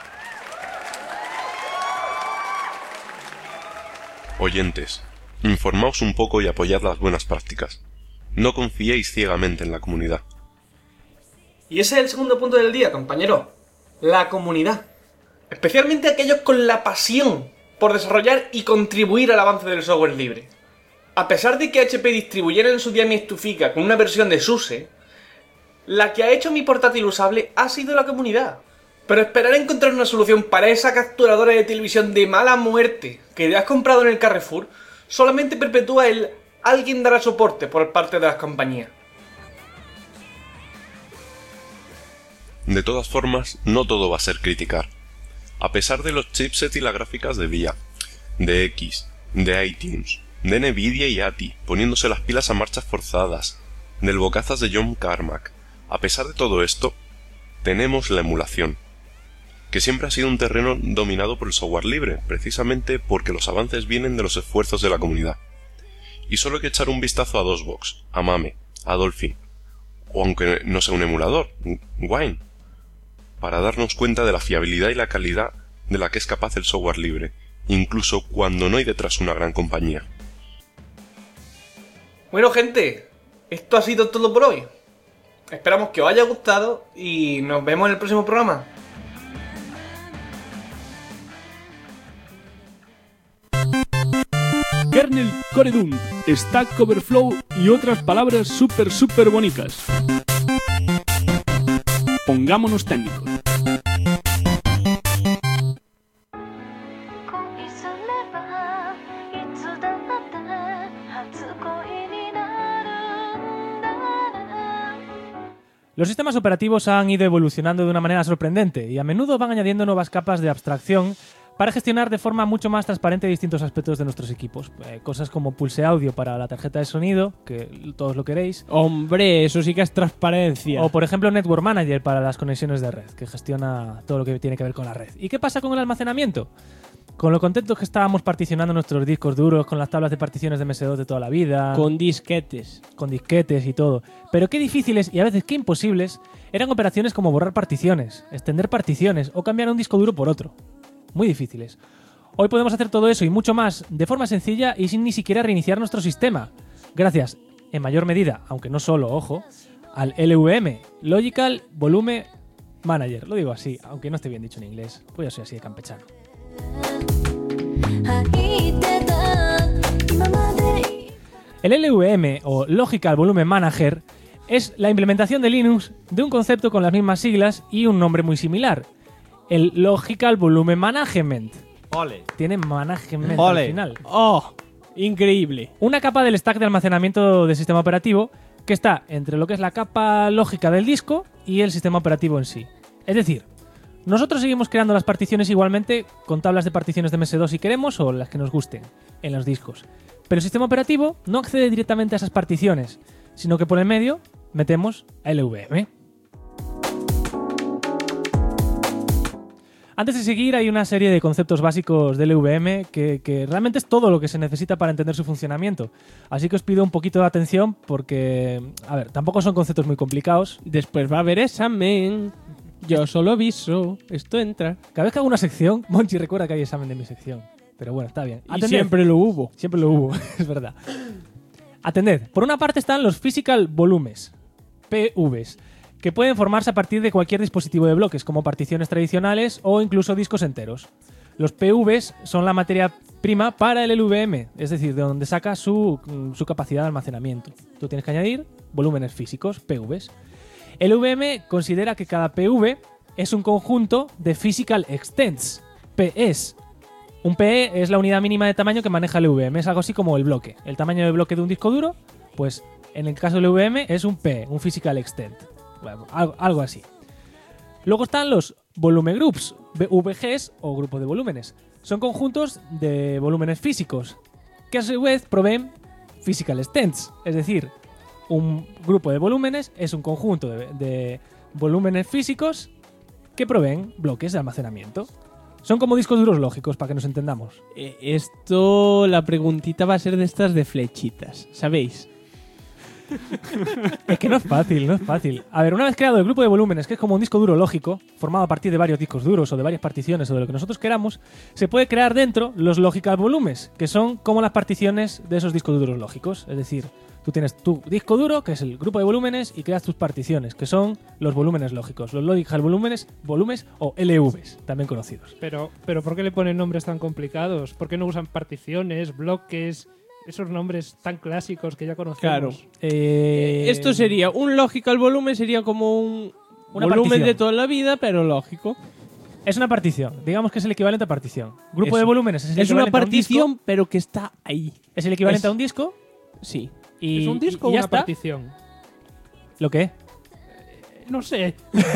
Oyentes, informaos un poco y apoyad las buenas prácticas. No confiéis ciegamente en la comunidad.
Y ese es el segundo punto del día, compañero. La comunidad. Especialmente aquellos con la pasión por desarrollar y contribuir al avance del software libre. A pesar de que HP distribuyera en su día mi estufica con una versión de SUSE, la que ha hecho mi portátil usable ha sido la comunidad. Pero esperar a encontrar una solución para esa capturadora de televisión de mala muerte que te has comprado en el Carrefour solamente perpetúa el alguien dará soporte por parte de las compañías.
De todas formas, no todo va a ser criticar. A pesar de los chipsets y las gráficas de VIA, de X, de iTunes, de Nvidia y ATI, poniéndose las pilas a marchas forzadas, del bocazas de John Carmack, a pesar de todo esto, tenemos la emulación, que siempre ha sido un terreno dominado por el software libre, precisamente porque los avances vienen de los esfuerzos de la comunidad. Y solo hay que echar un vistazo a DOSBox, a MAME, a Dolphin, o aunque no sea un emulador, Wine, para darnos cuenta de la fiabilidad y la calidad de la que es capaz el software libre, incluso cuando no hay detrás una gran compañía.
Bueno, gente, esto ha sido todo por hoy. Esperamos que os haya gustado y nos vemos en el próximo programa.
Kernel Core Dunt, Stack Overflow y otras palabras súper bonitas. Pongámonos técnicos.
Los sistemas operativos han ido evolucionando de una manera sorprendente y a menudo van añadiendo nuevas capas de abstracción para gestionar de forma mucho más transparente distintos aspectos de nuestros equipos. Cosas como Pulse Audio para la tarjeta de sonido, que todos lo queréis.
Hombre, eso sí que es transparencia.
O por ejemplo Network Manager para las conexiones de red, que gestiona todo lo que tiene que ver con la red. ¿Y qué pasa con el almacenamiento? Con lo contentos que estábamos particionando nuestros discos duros, con las tablas de particiones de MS2 de toda la vida.
Con disquetes.
Con disquetes y todo. Pero qué difíciles y a veces qué imposibles eran operaciones como borrar particiones, extender particiones o cambiar un disco duro por otro. Muy difíciles. Hoy podemos hacer todo eso y mucho más de forma sencilla y sin ni siquiera reiniciar nuestro sistema. Gracias, en mayor medida, aunque no solo, ojo, al LVM, Logical Volume Manager. Lo digo así, aunque no esté bien dicho en inglés, pues yo soy así de campechano. El LVM o Logical Volume Manager es la implementación de Linux de un concepto con las mismas siglas y un nombre muy similar. El Logical Volume Management.
Ole.
Tiene management
Ole.
al final.
¡Oh! Increíble.
Una capa del stack de almacenamiento del sistema operativo que está entre lo que es la capa lógica del disco y el sistema operativo en sí. Es decir, nosotros seguimos creando las particiones igualmente con tablas de particiones de MS2 si queremos o las que nos gusten en los discos. Pero el sistema operativo no accede directamente a esas particiones, sino que por el medio metemos a LVM. Antes de seguir, hay una serie de conceptos básicos del LVM que realmente es todo lo que se necesita para entender su funcionamiento. Así que os pido un poquito de atención porque, a ver, tampoco son conceptos muy complicados.
Después va a haber examen. Yo solo aviso. Esto entra.
Cada vez que hago una sección, Monchi recuerda que hay examen de mi sección. Pero bueno, está bien.
Y siempre lo hubo.
Siempre lo hubo, es verdad. Atended. Por una parte están los Physical Volumes, PVs, que pueden formarse a partir de cualquier dispositivo de bloques, como particiones tradicionales o incluso discos enteros. Los PVs son la materia prima para el LVM, es decir, de donde saca su capacidad de almacenamiento. Tú tienes que añadir volúmenes físicos, PVs. El LVM considera que cada PV es un conjunto de Physical Extents, PEs. Un PE es la unidad mínima de tamaño que maneja el LVM, es algo así como el bloque. El tamaño del bloque de un disco duro, pues en el caso del LVM es un PE, un Physical Extent. Bueno, algo así. Luego están los Volume Groups, VGs o grupos de volúmenes. Son conjuntos de volúmenes físicos que a su vez proveen Physical Extents. Es decir, un grupo de volúmenes es un conjunto de volúmenes físicos que proveen bloques de almacenamiento. Son como discos duros lógicos, para que nos entendamos.
Esto, la preguntita va a ser de estas de flechitas, ¿sabéis?
Es que no es fácil, no es fácil. A ver, una vez creado el grupo de volúmenes, que es como un disco duro lógico, formado a partir de varios discos duros o de varias particiones o de lo que nosotros queramos, se puede crear dentro los logical volumes, que son como las particiones de esos discos duros lógicos. Es decir, tú tienes tu disco duro, que es el grupo de volúmenes, y creas tus particiones, que son los volúmenes lógicos, los logical volúmenes o LVs, también conocidos.
Pero ¿por qué le ponen nombres tan complicados? ¿Por qué no usan particiones, bloques, esos nombres tan clásicos que ya conocemos?
Claro. Esto sería un logical volumen, sería como un
una
volumen
partición
de toda la vida, pero lógico.
Es una partición. Digamos que es el equivalente a partición. Grupo
Eso.
de volúmenes es el
Es una
equivalente a un disco.
partición, pero que está ahí.
Es el equivalente
Es-
a un disco.
Sí.
Y,
¿Es un disco
y
o
ya
una
está.
partición?
¿Lo qué?
No sé.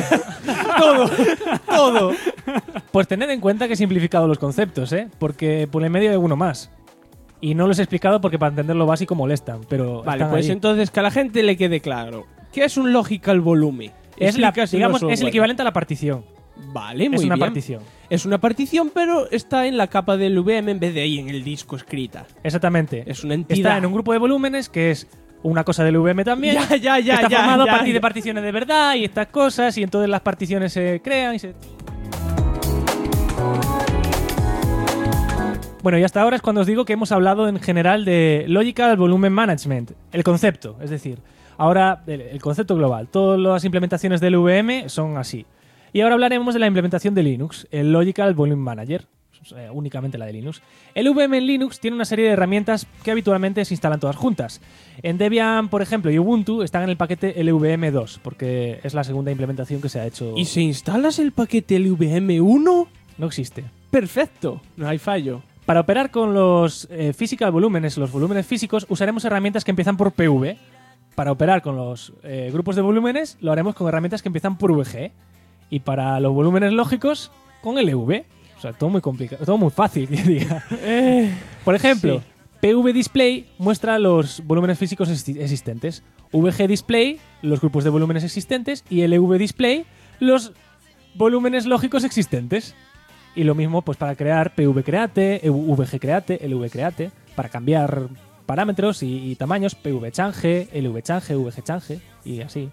Todo.
Pues tened en cuenta que he simplificado los conceptos, ¿eh? Porque por el medio hay uno más. Y no los he explicado porque para entender lo básico molestan, pero
Vale,
están
pues
ahí.
entonces que a la gente le quede claro. ¿Qué es un logical volume?
Es, la,
Explícaselo,
digamos, es el
software.
equivalente a la partición.
Vale, muy
Es una
bien.
partición.
Es una partición, pero está en la capa del VM en vez de ahí en el disco escrita.
Exactamente.
Es una entidad.
Está en un grupo de volúmenes que es una cosa del VM también.
Ya,
Está
ya,
formado
ya,
a partir
ya.
de particiones de verdad y estas cosas, y entonces las particiones se crean y se... Bueno, y hasta ahora es cuando os digo que hemos hablado en general de Logical Volume Management, el concepto, es decir, ahora el concepto global. Todas las implementaciones del VM son así. Y ahora hablaremos de la implementación de Linux, el Logical Volume Manager, únicamente la de Linux. El VM en Linux tiene una serie de herramientas que habitualmente se instalan todas juntas. En Debian, por ejemplo, y Ubuntu están en el paquete LVM2, porque es la segunda implementación que se ha hecho.
¿Y si instalas el paquete LVM1?
No existe.
Perfecto, no hay fallo.
Para operar con los physical volúmenes, los volúmenes físicos, usaremos herramientas que empiezan por PV. Para operar con los grupos de volúmenes, lo haremos con herramientas que empiezan por VG. Y para los volúmenes lógicos, con LV. O sea, todo muy complicado, todo muy fácil, que diga. Por ejemplo,
sí.
PV Display muestra los volúmenes físicos existentes. VG Display, los grupos de volúmenes existentes. Y LV Display, los volúmenes lógicos existentes. Y lo mismo pues para crear PV Create, VG Create, LV Create, para cambiar parámetros y tamaños, PV Change, LV Change, VG Change y así.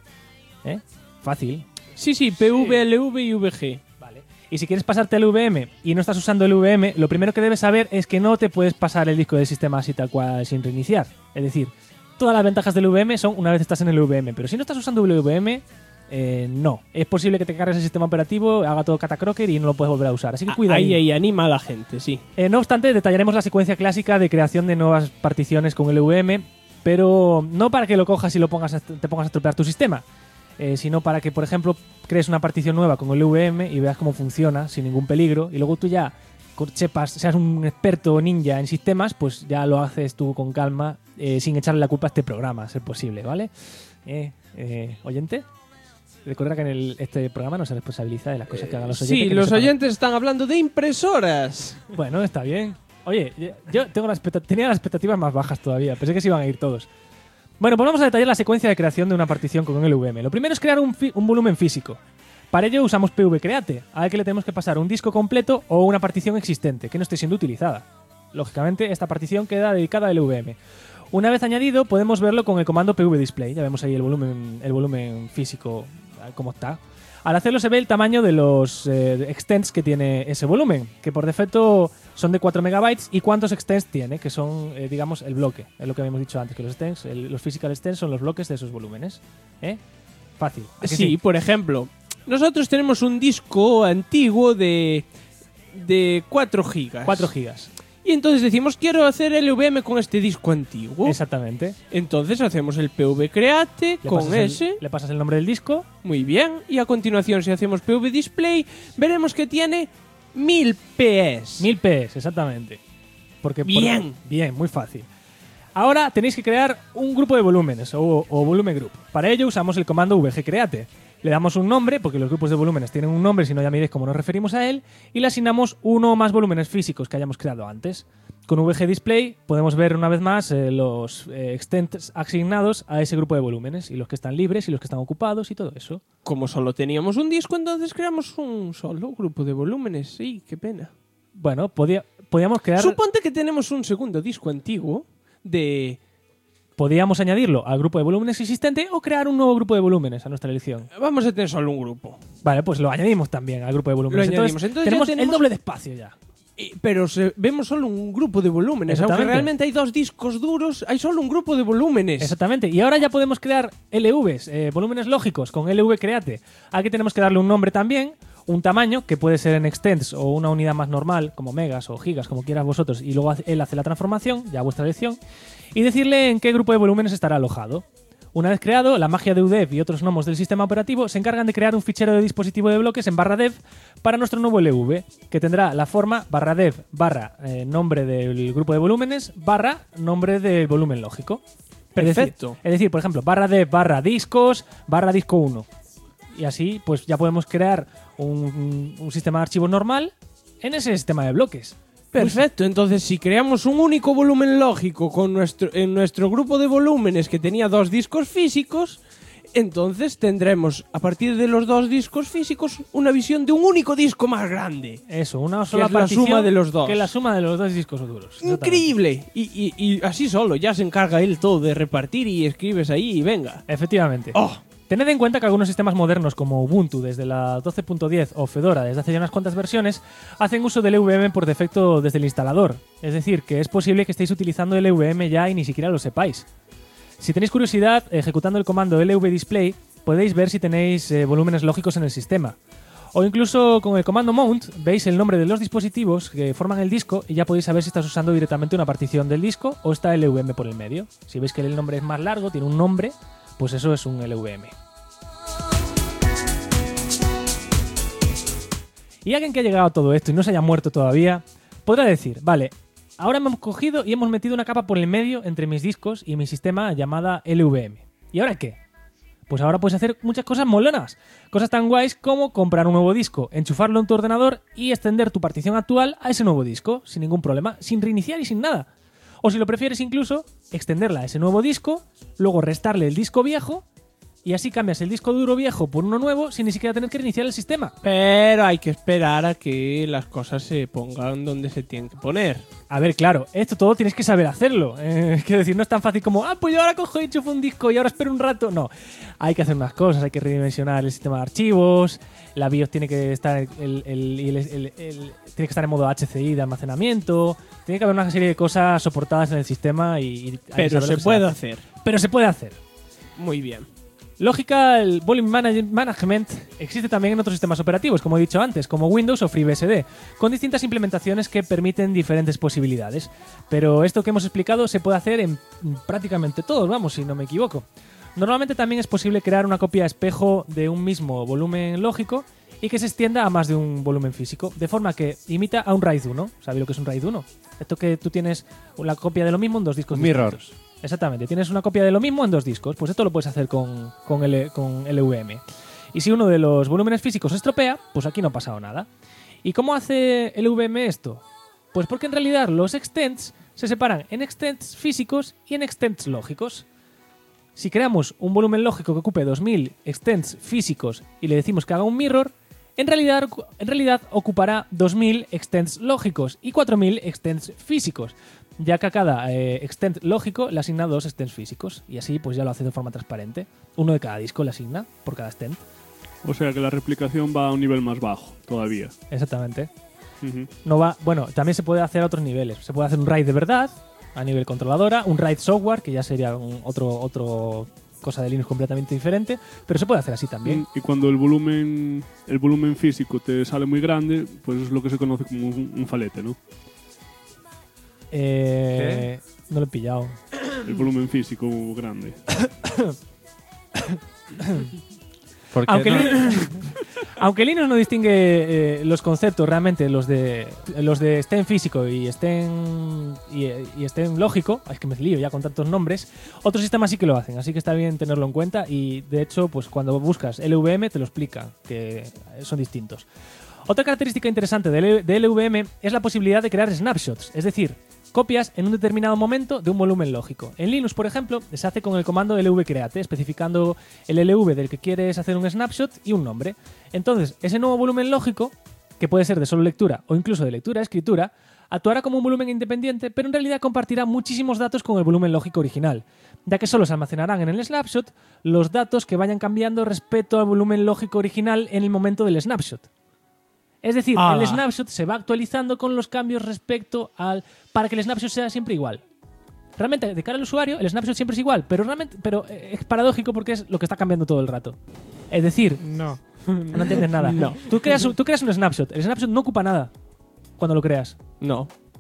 Fácil.
Sí, PV, LV y VG.
Vale. Y si quieres pasarte el VM y no estás usando el VM, lo primero que debes saber es que no te puedes pasar el disco del sistema así tal cual sin reiniciar. Es decir, todas las ventajas del VM son una vez estás en el VM, pero si no estás usando el VM, no. Es posible que te cargues el sistema operativo, haga todo catacroker y no lo puedes volver a usar. Así que cuida
Ahí anima a la gente, sí.
No obstante, detallaremos la secuencia clásica de creación de nuevas particiones con el VM, pero no para que lo cojas y te pongas a estropear tu sistema, sino para que, por ejemplo, crees una partición nueva con el VM y veas cómo funciona sin ningún peligro, y luego tú ya seas un experto ninja en sistemas, pues ya lo haces tú con calma, sin echarle la culpa a este programa, a ser posible, ¿vale? ¿Oyente? Recuerda que en este programa no se responsabiliza de las cosas que hagan los oyentes.
Sí,
que no
los
sepan.
oyentes están hablando de impresoras.
Bueno, está bien. Oye, yo tenía las expectativas más bajas todavía. Pensé que se iban a ir todos. Bueno, pues vamos a detallar la secuencia de creación de una partición con LVM. Lo primero es crear un volumen físico. Para ello usamos PV Create, al que le tenemos que pasar un disco completo o una partición existente que no esté siendo utilizada. Lógicamente, esta partición queda dedicada al LVM. Una vez añadido, podemos verlo con el comando PV Display. Ya vemos ahí el volumen físico como está. Al hacerlo se ve el tamaño de los extents que tiene ese volumen, que por defecto son de 4 megabytes. ¿Y cuántos extents tiene? Que son, digamos, el bloque. Es lo que habíamos dicho antes, que los physical extents son los bloques de esos volúmenes. Fácil. ¿A que
Sí, por ejemplo, nosotros tenemos un disco antiguo de 4 gigas.
4 gigas.
Y entonces decimos, quiero hacer LVM con este disco antiguo.
Exactamente.
Entonces hacemos el PV Create con ese.
Le pasas el nombre del disco.
Muy bien. Y a continuación, si hacemos PV Display, veremos que tiene 1000 PS.
1000 PS, exactamente. Porque
Bien.
Bien, muy fácil. Ahora tenéis que crear un grupo de volúmenes o volumen group. Para ello usamos el comando VG Create. Le damos un nombre, porque los grupos de volúmenes tienen un nombre, si no ya miréis cómo nos referimos a él, y le asignamos uno o más volúmenes físicos que hayamos creado antes. Con VG Display podemos ver una vez más los extents asignados a ese grupo de volúmenes, y los que están libres y los que están ocupados y todo eso.
Como solo teníamos un disco, entonces creamos un solo grupo de volúmenes. Sí, qué pena.
Bueno, podíamos crear...
Suponte que tenemos un segundo disco antiguo de...
Podríamos añadirlo al grupo de volúmenes existente o crear un nuevo grupo de volúmenes a nuestra elección.
Vamos a tener solo un grupo.
Vale, pues lo añadimos también al grupo de volúmenes.
Lo añadimos. Entonces
tenemos
ya
el doble de espacio ya.
Pero vemos solo un grupo de volúmenes. Aunque
Exactamente.
realmente hay 2 discos duros, hay solo un grupo de volúmenes.
Exactamente. Y ahora ya podemos crear LVs, volúmenes lógicos, con LV Create. Aquí tenemos que darle un nombre también, un tamaño, que puede ser en extents o una unidad más normal, como megas o gigas, como quieras vosotros, y luego él hace la transformación, ya a vuestra elección, y decirle en qué grupo de volúmenes estará alojado. Una vez creado, la magia de UDEV y otros gnomos del sistema operativo se encargan de crear un fichero de dispositivo de bloques en ¡dev para nuestro nuevo LV, que tendrá la forma /dev nombre del grupo de volúmenes nombre del volumen lógico.
Perfecto.
Es decir, por ejemplo, /dev discos disco 1. Y así pues ya podemos crear un sistema de archivos normal en ese sistema de bloques.
Perfecto, entonces si creamos un único volumen lógico en nuestro grupo de volúmenes que tenía 2 discos físicos, entonces tendremos, a partir de los 2 discos físicos, una visión de un único disco más grande.
Eso, una sola
que es la
partición
suma de los 2.
Que es la suma de los 2 discos duros.
¡Increíble! Y así solo, ya se encarga él todo de repartir y escribes ahí y venga.
Efectivamente.
¡Oh!
Tened en cuenta que algunos sistemas modernos como Ubuntu desde la 12.10 o Fedora desde hace ya unas cuantas versiones hacen uso del LVM por defecto desde el instalador. Es decir, que es posible que estéis utilizando el LVM ya y ni siquiera lo sepáis. Si tenéis curiosidad, ejecutando el comando lvdisplay podéis ver si tenéis volúmenes lógicos en el sistema. O incluso con el comando mount veis el nombre de los dispositivos que forman el disco y ya podéis saber si estás usando directamente una partición del disco o está el LVM por el medio. Si veis que el nombre es más largo, tiene un nombre, pues eso es un LVM. Y alguien que ha llegado a todo esto y no se haya muerto todavía, podrá decir, vale, ahora hemos cogido y hemos metido una capa por el medio entre mis discos y mi sistema llamada LVM. ¿Y ahora qué? Pues ahora puedes hacer muchas cosas molonas. Cosas tan guays como comprar un nuevo disco, enchufarlo en tu ordenador y extender tu partición actual a ese nuevo disco, sin ningún problema, sin reiniciar y sin nada. O si lo prefieres incluso, extenderla a ese nuevo disco, luego restarle el disco viejo y así cambias el disco duro viejo por uno nuevo sin ni siquiera tener que reiniciar el sistema.
Pero hay que esperar a que las cosas se pongan donde se tienen que poner.
A ver, claro, esto todo tienes que saber hacerlo. Quiero decir, no es tan fácil como, pues yo ahora cojo y enchufo un disco y ahora espero un rato. No, hay que hacer unas cosas, hay que redimensionar el sistema de archivos, la BIOS tiene que estar tiene que estar en modo HCI de almacenamiento, tiene que haber una serie de cosas soportadas en el sistema y
pero se puede hacer.
Pero se puede hacer.
Muy bien.
Logical Volume Management existe también en otros sistemas operativos, como he dicho antes, como Windows o FreeBSD, con distintas implementaciones que permiten diferentes posibilidades. Pero esto que hemos explicado se puede hacer en prácticamente todos, vamos, si no me equivoco. Normalmente también es posible crear una copia espejo de un mismo volumen lógico y que se extienda a más de un volumen físico, de forma que imita a un RAID 1. ¿Sabéis lo que es un RAID 1? Esto que tú tienes la copia de lo mismo en 2 discos
Mirror.
distintos. Exactamente, tienes una copia de lo mismo en 2 discos. Pues esto lo puedes hacer con LVM. Y si uno de los volúmenes físicos se estropea, pues aquí no ha pasado nada. ¿Y cómo hace LVM esto? Pues porque en realidad los extents se separan en extents físicos y en extents lógicos. Si creamos un volumen lógico que ocupe 2000 extents físicos y le decimos que haga un mirror, en realidad ocupará 2000 extents lógicos y 4000 extents físicos, ya que a cada extent lógico le asigna 2 extents físicos y así pues ya lo hace de forma transparente. Uno de cada disco le asigna por cada extent.
O sea que la replicación va a un nivel más bajo todavía.
Exactamente.
Ujú.
No va, bueno, también se puede hacer a otros niveles. Se puede hacer un RAID de verdad a nivel controladora, un RAID software que ya sería otro cosa de Linux completamente diferente, pero se puede hacer así también.
Y cuando el volumen físico te sale muy grande, pues es lo que se conoce como un falete, ¿no?
No lo he pillado.
El volumen físico grande.
Porque
Aunque Linux no distingue los conceptos realmente, los de stem físico y stem lógico, es que me lío ya con tantos nombres, otros sistemas sí que lo hacen, así que está bien tenerlo en cuenta y de hecho pues cuando buscas LVM te lo explica, que son distintos. Otra característica interesante de LVM es la posibilidad de crear snapshots, es decir, copias en un determinado momento de un volumen lógico. En Linux, por ejemplo, se hace con el comando lvcreate, especificando el LV del que quieres hacer un snapshot y un nombre. Entonces, ese nuevo volumen lógico, que puede ser de solo lectura o incluso de lectura a escritura, actuará como un volumen independiente, pero en realidad compartirá muchísimos datos con el volumen lógico original, ya que solo se almacenarán en el snapshot los datos que vayan cambiando respecto al volumen lógico original en el momento del snapshot. Es decir, el snapshot se va actualizando con los cambios para que el snapshot sea siempre igual. Realmente, de cara al usuario, el snapshot siempre es igual, pero es paradójico porque es lo que está cambiando todo el rato. Es decir, no entiendes nada.
No.
Tú creas un snapshot, el snapshot no ocupa nada cuando lo creas.
No.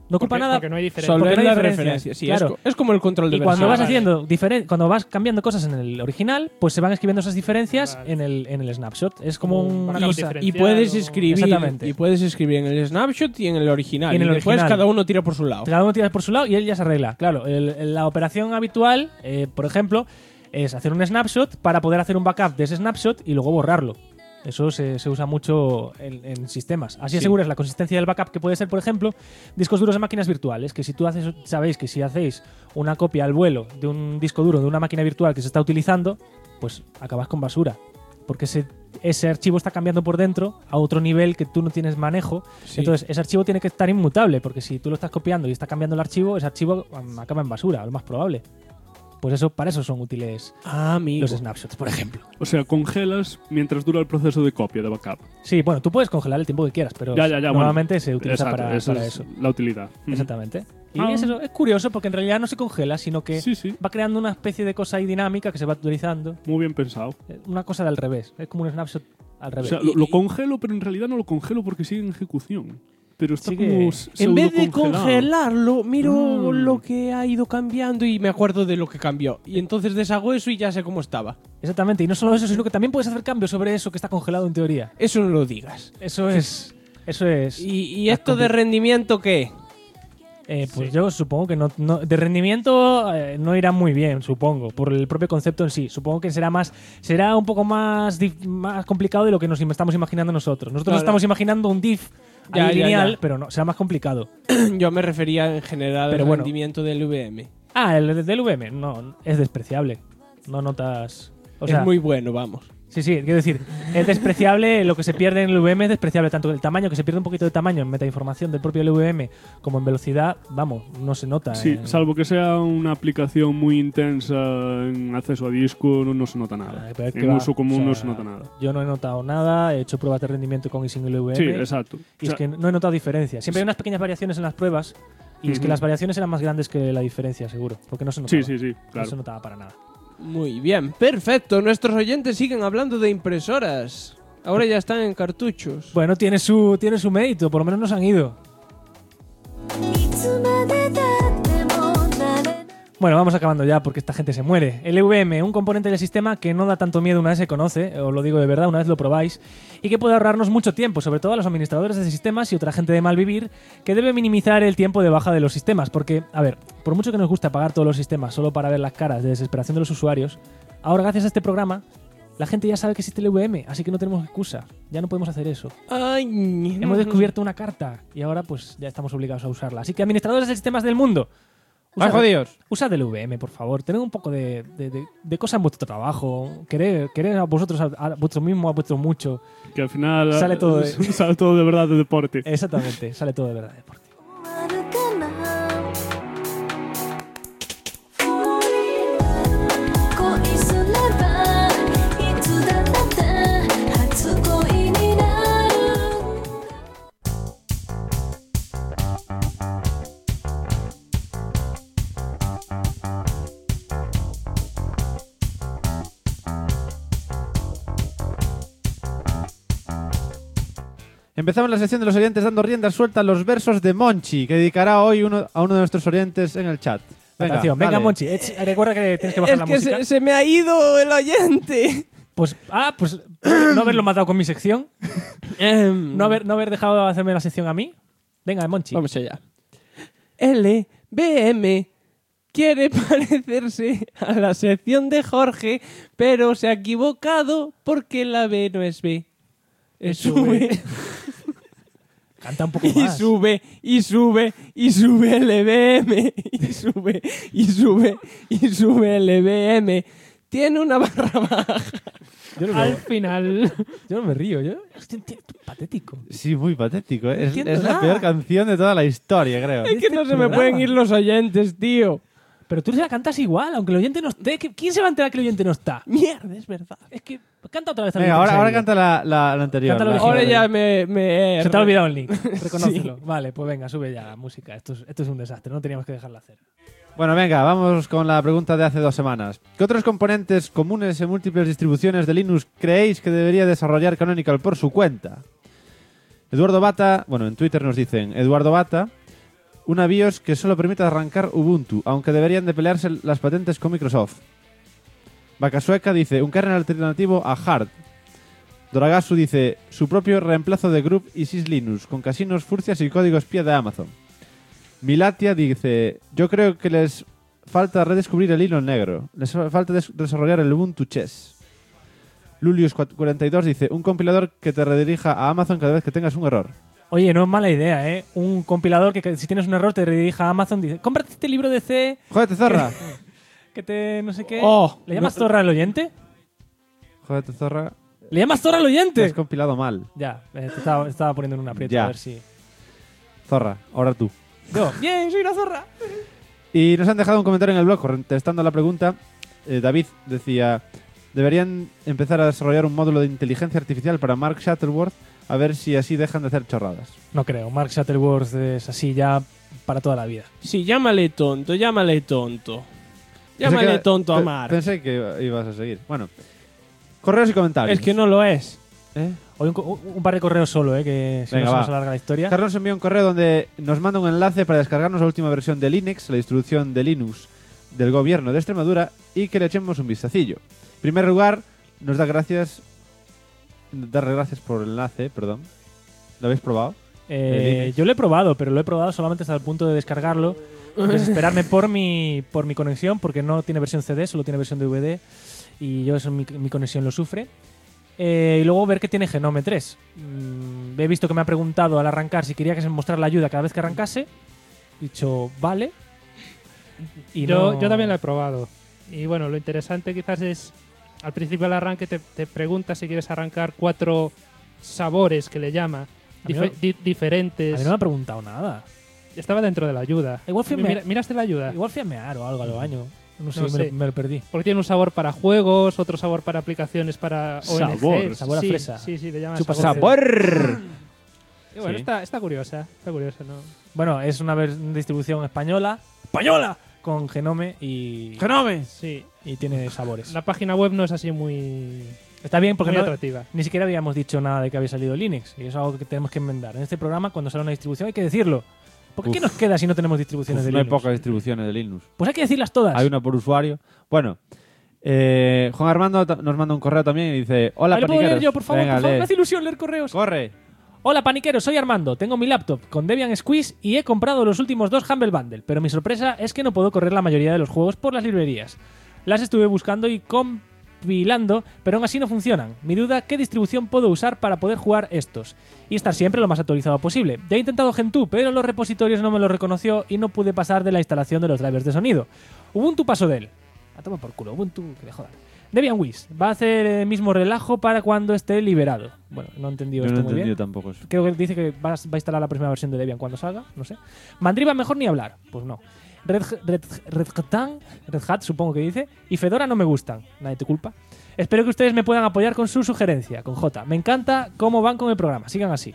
No ocupa
Porque-
nada.
porque no hay diferencia.
porque
Solver
no hay
la
diferencia.
referencia. Sí,
Claro.
es como el control de
Y cuando
versión.
vas cuando vas cambiando cosas en el original, pues se van escribiendo esas diferencias
Vale.
en el snapshot. Es como un
backup
ISA.
diferencial.
Y puedes
o-
escribir
Exactamente.
en el snapshot y en el original.
Y en el
después
original.
cada uno tira por su lado.
Cada uno tira por su lado y él ya se arregla. Claro, la operación habitual, por ejemplo, es hacer un snapshot para poder hacer un backup de ese snapshot y luego borrarlo. Eso se usa mucho en sistemas. Así aseguras la consistencia del backup, que puede ser, por ejemplo, discos duros de máquinas virtuales. Que si tú sabéis que si hacéis una copia al vuelo de un disco duro de una máquina virtual que se está utilizando, pues acabas con basura. Porque ese archivo está cambiando por dentro a otro nivel que tú no tienes manejo.
Sí.
Entonces, ese archivo tiene que estar inmutable, porque si tú lo estás copiando y está cambiando el archivo, ese archivo acaba en basura, lo más probable. Pues eso, para eso son útiles
Amigo.
los snapshots, por ejemplo.
O sea, congelas mientras dura el proceso de copia de backup.
Sí, bueno, tú puedes congelar el tiempo que quieras, pero
Ya,
normalmente
bueno.
se utiliza
Exacto,
para
esa es
eso.
la utilidad.
Exactamente. Y
Ah.
es curioso porque en realidad no se congela, sino que
Sí, sí.
va creando una especie de cosa ahí dinámica que se va actualizando.
Muy bien pensado.
Una cosa de al revés. Es como un snapshot al
O
revés.
sea, lo congelo, pero en realidad no lo congelo porque sigue en ejecución. Pero está
Sigue-
como
En vez de
pseudo-congelado.
congelarlo, miro
Mm.
lo que ha ido cambiando y me acuerdo de lo que cambió. Y entonces deshago eso y ya sé cómo estaba.
Exactamente. Y no solo eso, sino que también puedes hacer cambios sobre eso que está congelado en teoría.
Eso no lo digas.
Eso es.
¿Y esto de rendimiento qué?
Pues yo supongo que no de rendimiento no irá muy bien, supongo, por el propio concepto en sí. Supongo que será un poco más complicado de lo que nos estamos imaginando nosotros. Nosotros nos
Claro.
estamos imaginando un diff
Ya,
ahí
ya,
lineal,
ya.
pero no, será más complicado.
Yo me refería en general
Pero
al
bueno.
rendimiento del VM.
El del VM, no, es despreciable. No notas. O sea,
es muy bueno, vamos.
sí, quiero decir, es despreciable lo que se pierde en el VM, es despreciable tanto el tamaño, que se pierde un poquito de tamaño en metainformación del propio LVM, como en velocidad, vamos, no se nota.
Sí, salvo que sea una aplicación muy intensa en acceso a disco, no se nota nada.
Ay, pero es que
En
va,
uso común
o sea,
no se nota nada.
Yo no he notado nada, he hecho pruebas de rendimiento con y sin LVM.
Sí, exacto.
Y
O
es
sea,
que no he notado diferencia. Siempre hay unas pequeñas variaciones en las pruebas, y es que
Ujú.
las variaciones eran más grandes que la diferencia, seguro. Porque no se notaba.
sí,
No
claro.
se notaba para nada.
Muy bien, perfecto. Nuestros oyentes siguen hablando de impresoras. Ahora ya están en cartuchos.
Bueno, tiene su mérito, por lo menos nos han ido. Bueno, vamos acabando ya porque esta gente se muere. El LVM, un componente del sistema que no da tanto miedo una vez se conoce, os lo digo de verdad, una vez lo probáis, y que puede ahorrarnos mucho tiempo, sobre todo a los administradores de sistemas y otra gente de mal vivir, que debe minimizar el tiempo de baja de los sistemas. Porque, a ver, por mucho que nos guste apagar todos los sistemas solo para ver las caras de desesperación de los usuarios, ahora gracias a este programa, la gente ya sabe que existe el LVM, así que no tenemos excusa. Ya no podemos hacer eso.
Ay,
Hemos descubierto una carta y ahora pues ya estamos obligados a usarla. Así que administradores de sistemas del mundo,
¡Ay, jodidos!
usad el VM, por favor. Tened un poco de cosa en vuestro trabajo. Quered a vosotros, a vuestro mismo, a vuestro mucho.
Que al final
Sale todo de-
sale todo de verdad de deporte.
Exactamente, sale todo de verdad. Deporte.
Empezamos la sección de los oyentes dando rienda suelta a los versos de Monchi, que dedicará hoy a uno de nuestros oyentes en el chat.
Venga,
dale.
Monchi. Recuerda que tienes que bajar
Es
la
que
música.
se me ha ido el oyente.
Pues no haberlo matado con mi sección. No haber dejado de hacerme la sección a mí. Venga, Monchi.
Vamos allá. LBM quiere parecerse a la sección de Jorge, pero se ha equivocado porque la B no es B. Es V.
Canta un poco
Y
más.
sube, y sube, y sube LBM. Y sube, y sube, y sube LBM. Tiene una barra baja.
Al final.
Yo no me río. Estoy patético.
Sí, muy patético. Es
entiendo
la
nada.
peor canción de toda la historia, creo.
Es que no se me
programa.
pueden ir los oyentes, tío.
Pero tú se la cantas igual, aunque el oyente no esté. ¿Quién se va a enterar que el oyente no está?
Mierda, es verdad.
Es que canta otra vez.
Venga, ahora canta la anterior.
Cántalo
la-
original.
Ahora ya me
Se te ha olvidado el link. Reconócelo. Vale, pues venga, sube ya la música. Esto es un desastre. No teníamos que dejarla hacer.
Bueno, venga, vamos con la pregunta de hace 2 semanas. ¿Qué otros componentes comunes en múltiples distribuciones de Linux creéis que debería desarrollar Canonical por su cuenta? Eduardo Bata, bueno, en Twitter nos dicen Eduardo Bata, una BIOS que solo permite arrancar Ubuntu, aunque deberían de pelearse las patentes con Microsoft. Vaca dice, un kernel alternativo a Hard. Doragasu dice, su propio reemplazo de Group y Syslinux, con casinos, furcias y código espía de Amazon. Milatia dice, yo creo que les falta redescubrir el hilo negro. Les falta desarrollar el Ubuntu Chess. Lulius42 dice, un compilador que te redirija a Amazon cada vez que tengas un error.
Oye, no es mala idea, ¿eh? Un compilador que si tienes un error te redirija a Amazon, dice, cómprate este libro de C...
¡Jódete, zorra!
Que te... no sé qué...
Oh,
¿Le llamas zorra al oyente?
¡Jódete, zorra!
¿Le llamas zorra al oyente?
Te has compilado mal.
Ya, te estaba poniendo en un aprieto,
Ya.
a ver si...
Zorra, ahora tú.
Yo, bien, soy una zorra.
Y nos han dejado un comentario en el blog contestando la pregunta. David decía, deberían empezar a desarrollar un módulo de inteligencia artificial para Mark Shuttleworth, a ver si así dejan de hacer chorradas.
No creo, Mark Shuttleworth es así ya para toda la vida.
Sí, llámale tonto. Llámale tonto a Mark.
Pensé que ibas a seguir. Bueno, correos y comentarios.
Es que no lo es.
Hoy un par de correos solo, que si
Venga,
no se
va.
nos alarga la historia.
Carlos envió un correo donde nos manda un enlace para descargarnos la última versión de Linux, la distribución de Linux del gobierno de Extremadura, y que le echemos un vistacillo. En primer lugar, nos da darle gracias por el enlace, perdón. ¿Lo habéis probado?
Yo lo he probado, pero lo he probado solamente hasta el punto de descargarlo, desesperarme por mi conexión, porque no tiene versión CD, solo tiene versión DVD, y yo eso mi conexión lo sufre. Y luego ver que tiene Genome 3. He visto que me ha preguntado al arrancar si quería que se me mostrara la ayuda cada vez que arrancase. He dicho, vale. Y
Yo también lo he probado. Y bueno, lo interesante quizás es, al principio del arranque te pregunta si quieres arrancar 4 sabores, que le llama,
A mí no-
diferentes.
A mí no me ha preguntado nada.
Estaba dentro de la ayuda.
Igual fui a mear.
¿Miraste la ayuda?
Igual fui a mear o algo a lo baño. No sé,
No sé.
me lo perdí.
Porque tiene un sabor para juegos, otro sabor para aplicaciones para ONGs.
Sabor.
Sabor a
Sí,
fresa.
Sí, le llama
Chupa
sabor.
¡Sabor!
Y bueno,
Sí.
está curiosa, ¿no?
Bueno, es una distribución española. ¡Española! Con Genome y
Sí.
y tiene sabores.
La página web no es así muy,
Está bien porque
muy
no-
atractiva.
ni siquiera habíamos dicho nada de que había salido Linux. Y eso es algo que tenemos que enmendar. En este programa, cuando sale una distribución, hay que decirlo. ¿Por qué nos queda si no tenemos distribuciones de
no hay
Linux?
pocas distribuciones de Linux.
Pues hay que decirlas todas.
Hay una por usuario. Bueno, Juan Armando nos manda un correo también y dice, hola,
Ahí lo puedo
paniqueros.
leer yo, por favor,
Venga,
por favor.
lee.
Me hace ilusión leer correos.
¡Corre!
Hola, paniqueros, soy Armando. Tengo mi laptop con Debian Squeeze y he comprado los últimos 2 Humble Bundle, pero mi sorpresa es que no puedo correr la mayoría de los juegos por las librerías. Las estuve buscando y compilando, pero aún así no funcionan. Mi duda, ¿qué distribución puedo usar para poder jugar estos? Y estar siempre lo más actualizado posible. Ya he intentado Gentoo, pero los repositorios no me lo reconoció y no pude pasar de la instalación de los drivers de sonido. Ubuntu paso de él. A tomar por culo, Ubuntu, que le jodan. Debian Wiz va a hacer el mismo relajo para cuando esté liberado. Bueno, no he entendido
Yo no
esto
he
muy
entendido
bien.
tampoco eso.
Creo que dice que va a instalar la próxima versión de Debian cuando salga, no sé. Mandriva mejor ni hablar, pues no. Red Hat supongo que dice, y Fedora no me gustan, nadie te culpa. Espero que ustedes me puedan apoyar con su sugerencia, con J. Me encanta cómo van con el programa, sigan así.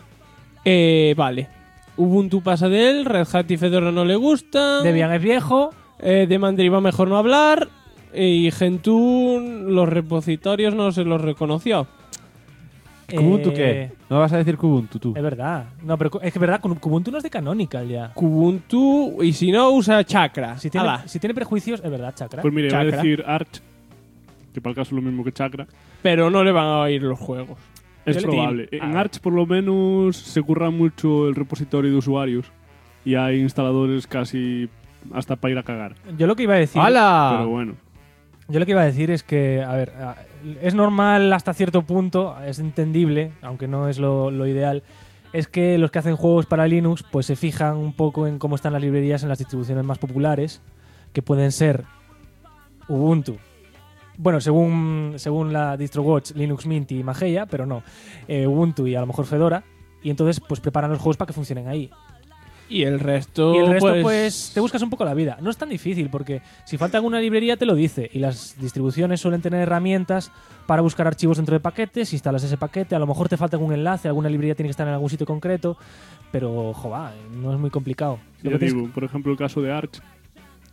Vale. Ubuntu pasa de él, Red Hat y Fedora no le gustan.
Debian es viejo,
De Mandriva mejor no hablar. Y Gentoo, los repositorios no se los reconoció.
¿Kubuntu qué? ¿No vas a decir Kubuntu tú?
Es verdad, no, pero es que es verdad, Kubuntu no es de Canonical ya.
Kubuntu, y si no, usa Chakra.
Si tiene,
Ala.
si tiene prejuicios, es verdad, Chakra.
Pues mire, voy a
Chakra.
decir Arch, que para el caso es lo mismo que Chakra.
Pero no le van a oír los juegos.
Es
Steam.
probable. En
Ah.
Arch por lo menos se curra mucho el repositorio de usuarios. Y hay instaladores casi hasta para ir a cagar.
Yo lo que iba a decir...
¡Hala!
Pero bueno.
Yo lo que iba a decir es que, a ver, es normal hasta cierto punto, es entendible, aunque no es lo ideal, es que los que hacen juegos para Linux pues se fijan un poco en cómo están las librerías en las distribuciones más populares, que pueden ser Ubuntu. Bueno, según la DistroWatch, Linux Mint y Mageia, pero no, Ubuntu y a lo mejor Fedora, y entonces pues preparan los juegos para que funcionen ahí.
Y el resto,
Y el resto, pues, te buscas un poco la vida. No es tan difícil, porque si falta alguna librería te lo dice. Y las distribuciones suelen tener herramientas para buscar archivos dentro de paquetes. Instalas ese paquete, a lo mejor te falta algún enlace, alguna librería tiene que estar en algún sitio concreto. Pero, joder, no es muy complicado. Lo
Ya
que tienes-
digo, por ejemplo, el caso de Arch,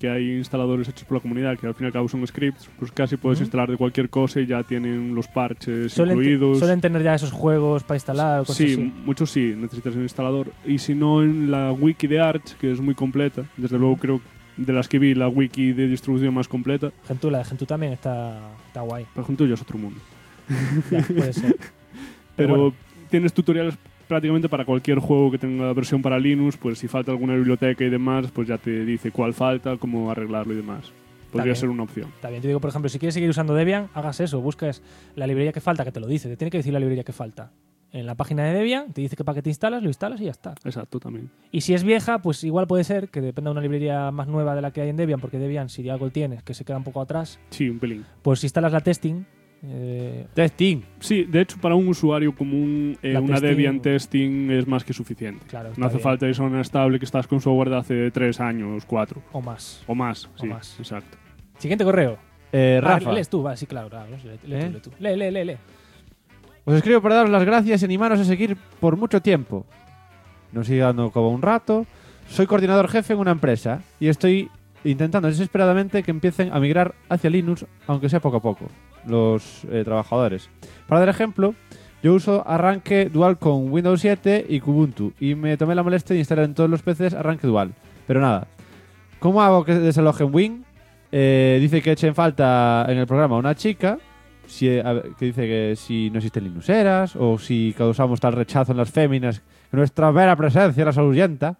que hay instaladores hechos por la comunidad, que al fin y al cabo son scripts, pues casi puedes instalar de cualquier cosa y ya tienen los parches incluidos.
Suelen tener ya esos juegos para instalar o cosas
Sí,
así.
muchos sí, necesitas un instalador. Y si no, en la wiki de Arch, que es muy completa, desde luego creo de las que vi, la wiki de distribución más completa.
Gentoo, la de Gentoo también está guay.
Pero Gentoo ya es otro mundo.
Ya, puede ser.
Pero
bueno.
tienes tutoriales prácticamente para cualquier juego que tenga versión para Linux, pues si falta alguna biblioteca y demás, pues ya te dice cuál falta, cómo arreglarlo y demás. Podría
bien.
ser una opción.
Está bien, te digo, por ejemplo, si quieres seguir usando Debian, hagas eso, buscas la librería que falta, que te lo dice, te tiene que decir la librería que falta. En la página de Debian te dice qué paquete instalas, lo instalas y ya está.
Exacto, también.
Y si es vieja, pues igual puede ser que dependa de una librería más nueva de la que hay en Debian, porque Debian, si algo tienes que se queda un poco atrás,
Sí, un pelín.
pues si instalas la testing.
Testing.
Sí, de hecho, para un usuario común,
La
una
testing-
Debian testing es más que suficiente.
Claro, está
No hace
bien.
falta irse a una estable que estás con software de hace 3 años, 4.
O más.
O más, sí,
más.
exacto.
Siguiente correo.
Rafa,
Lees tú, va, sí, claro. Lee tú. Lee.
os escribo para daros las gracias y animaros a seguir por mucho tiempo. Nos sigue dando como un rato. Soy coordinador jefe en una empresa y estoy intentando desesperadamente que empiecen a migrar hacia Linux, aunque sea poco a poco, los trabajadores. Para dar ejemplo, yo uso arranque dual con Windows 7 y Kubuntu y me tomé la molestia de instalar en todos los PCs arranque dual. Pero nada, ¿cómo hago que desalojen Win? Dice que echen falta en el programa una chica que dice que si no existen linuxeras o si causamos tal rechazo en las féminas que nuestra mera presencia las ahuyenta.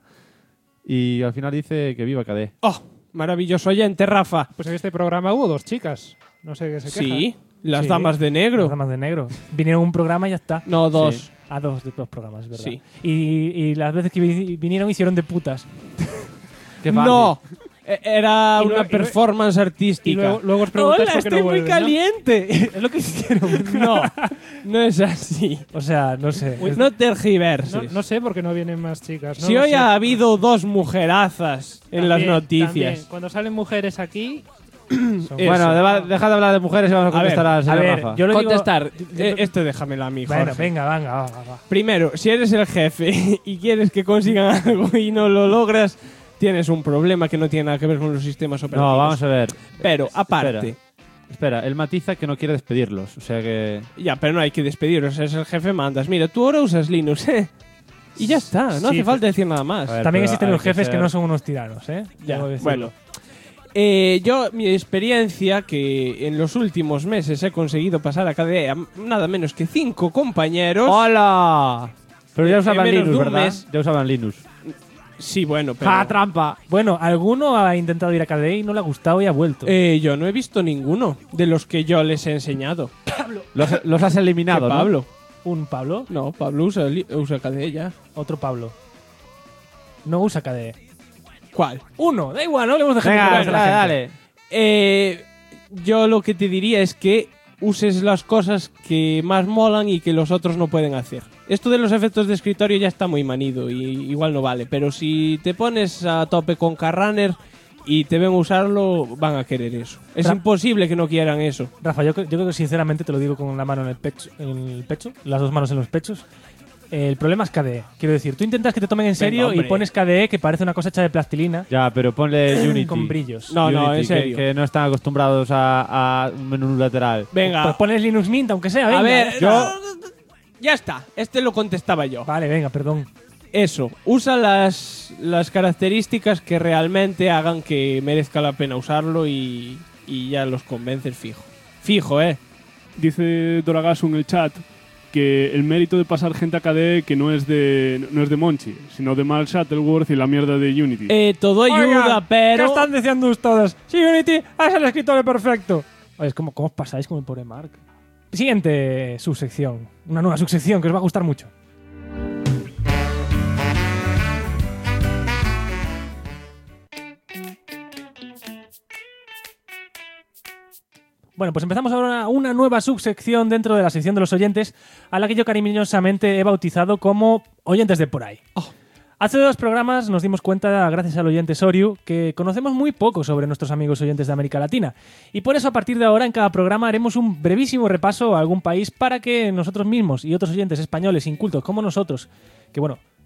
Y al final dice que viva KDE.
¡Oh! Maravilloso oyente, Rafa.
Pues en este programa hubo 2 chicas. No sé qué se queja.
Sí, las
Sí.
damas de negro.
Las damas de negro. Vinieron un programa y ya está.
No, 2.
Sí. A dos programas, ¿verdad?
Sí.
Y las veces que vinieron hicieron de putas.
Qué fácil.
No, era
Y
una
luego-
performance
Y
artística.
luego os preguntáis
Hola,
por qué no
estoy muy
vuelven, ¿no?
caliente.
Es lo que hicieron.
No, no es así.
O sea, no sé.
No tergiverses.
No sé por qué no vienen más chicas. No
Si
lo
hoy
sé.
ha habido 2 mujerazas en las
También,
noticias.
también. Cuando salen mujeres aquí, son-
Bueno, dejad de hablar de mujeres y vamos a
A ver,
contestar al señor
a ver,
Rafa.
yo lo digo-
Contestar.
yo-
Esto déjamelo a mí,
Bueno,
Jorge.
venga, va.
Primero, si eres el jefe y quieres que consigan algo y no lo logras, tienes un problema que no tiene nada que ver con los sistemas operativos.
No, vamos a ver.
Pero, aparte...
Espera, él matiza que no quiere despedirlos. O sea que...
Ya, pero no hay que despedirlos. Es el jefe, mandas. Mira, tú ahora usas Linux, ¿eh? Y ya está. No
Sí,
hace falta decir nada más.
A ver,
También
pero
existen
hay
los jefes que
ser-
no son unos tiranos, ¿eh?
Ya,
Debo decirlo.
bueno. Yo, mi experiencia, que en los últimos meses he conseguido pasar a KDE a nada menos que 5 compañeros.
¡Hola! Pero ya usaban
menos de
Linux,
un
¿verdad?
mes.
Ya usaban Linux.
Sí, bueno, pero...
¡Ja, trampa!
Bueno, alguno ha intentado ir a KDE y no le ha gustado y ha vuelto.
Yo no he visto ninguno de los que yo les he enseñado.
Los has eliminado,
¿Qué
¿no?
Pablo?
¿Un Pablo?
No, Pablo usa KDE ya.
Otro Pablo. No usa KDE.
¿Cuál?
Uno, da igual, no le hemos dejado
Venga,
a la gente.
dale.
Yo lo que te diría es que uses las cosas que más molan y que los otros no pueden hacer. Esto de los efectos de escritorio ya está muy manido y igual no vale, pero si te pones a tope con KRunner y te ven usarlo, van a querer eso. Es
Ra-
imposible que no quieran eso.
Rafa, yo creo que sinceramente te lo digo con la mano en el pecho, las dos manos en los pechos. El problema es KDE. Quiero decir, tú intentas que te tomen en serio y
hombre.
pones KDE que parece una cosa hecha de plastilina
Ya, pero ponle Unity.
con brillos.
No, no,
Unity,
en serio.
Que no están acostumbrados a un menú lateral.
Venga,
Pues pones Linux Mint, aunque sea. Venga,
a ver,
yo.
ya está. Este lo contestaba yo.
Vale, venga, perdón.
Eso, usa las características que realmente hagan que merezca la pena usarlo y ya los convences fijo. Fijo,
Dice Doragasu en el chat que el mérito de pasar gente a KDE que no es de Monchi, sino de Mark Shuttleworth y la mierda de Unity.
Todo ayuda,
Oigan,
pero...
¿qué están diciendo ustedes? Sí, Unity es el escritorio perfecto. Oye, ¿cómo os pasáis con el pobre Mark? Siguiente subsección. Una nueva subsección que os va a gustar mucho. Bueno, pues empezamos ahora una nueva subsección dentro de la sección de los oyentes, a la que yo cariñosamente he bautizado como oyentes de por ahí. Hace 2 programas nos dimos cuenta, gracias al oyente Soriu, que conocemos muy poco sobre nuestros amigos oyentes de América Latina. Y por eso, a partir de ahora, en cada programa haremos un brevísimo repaso a algún país para que nosotros mismos y otros oyentes españoles incultos como nosotros, que bueno,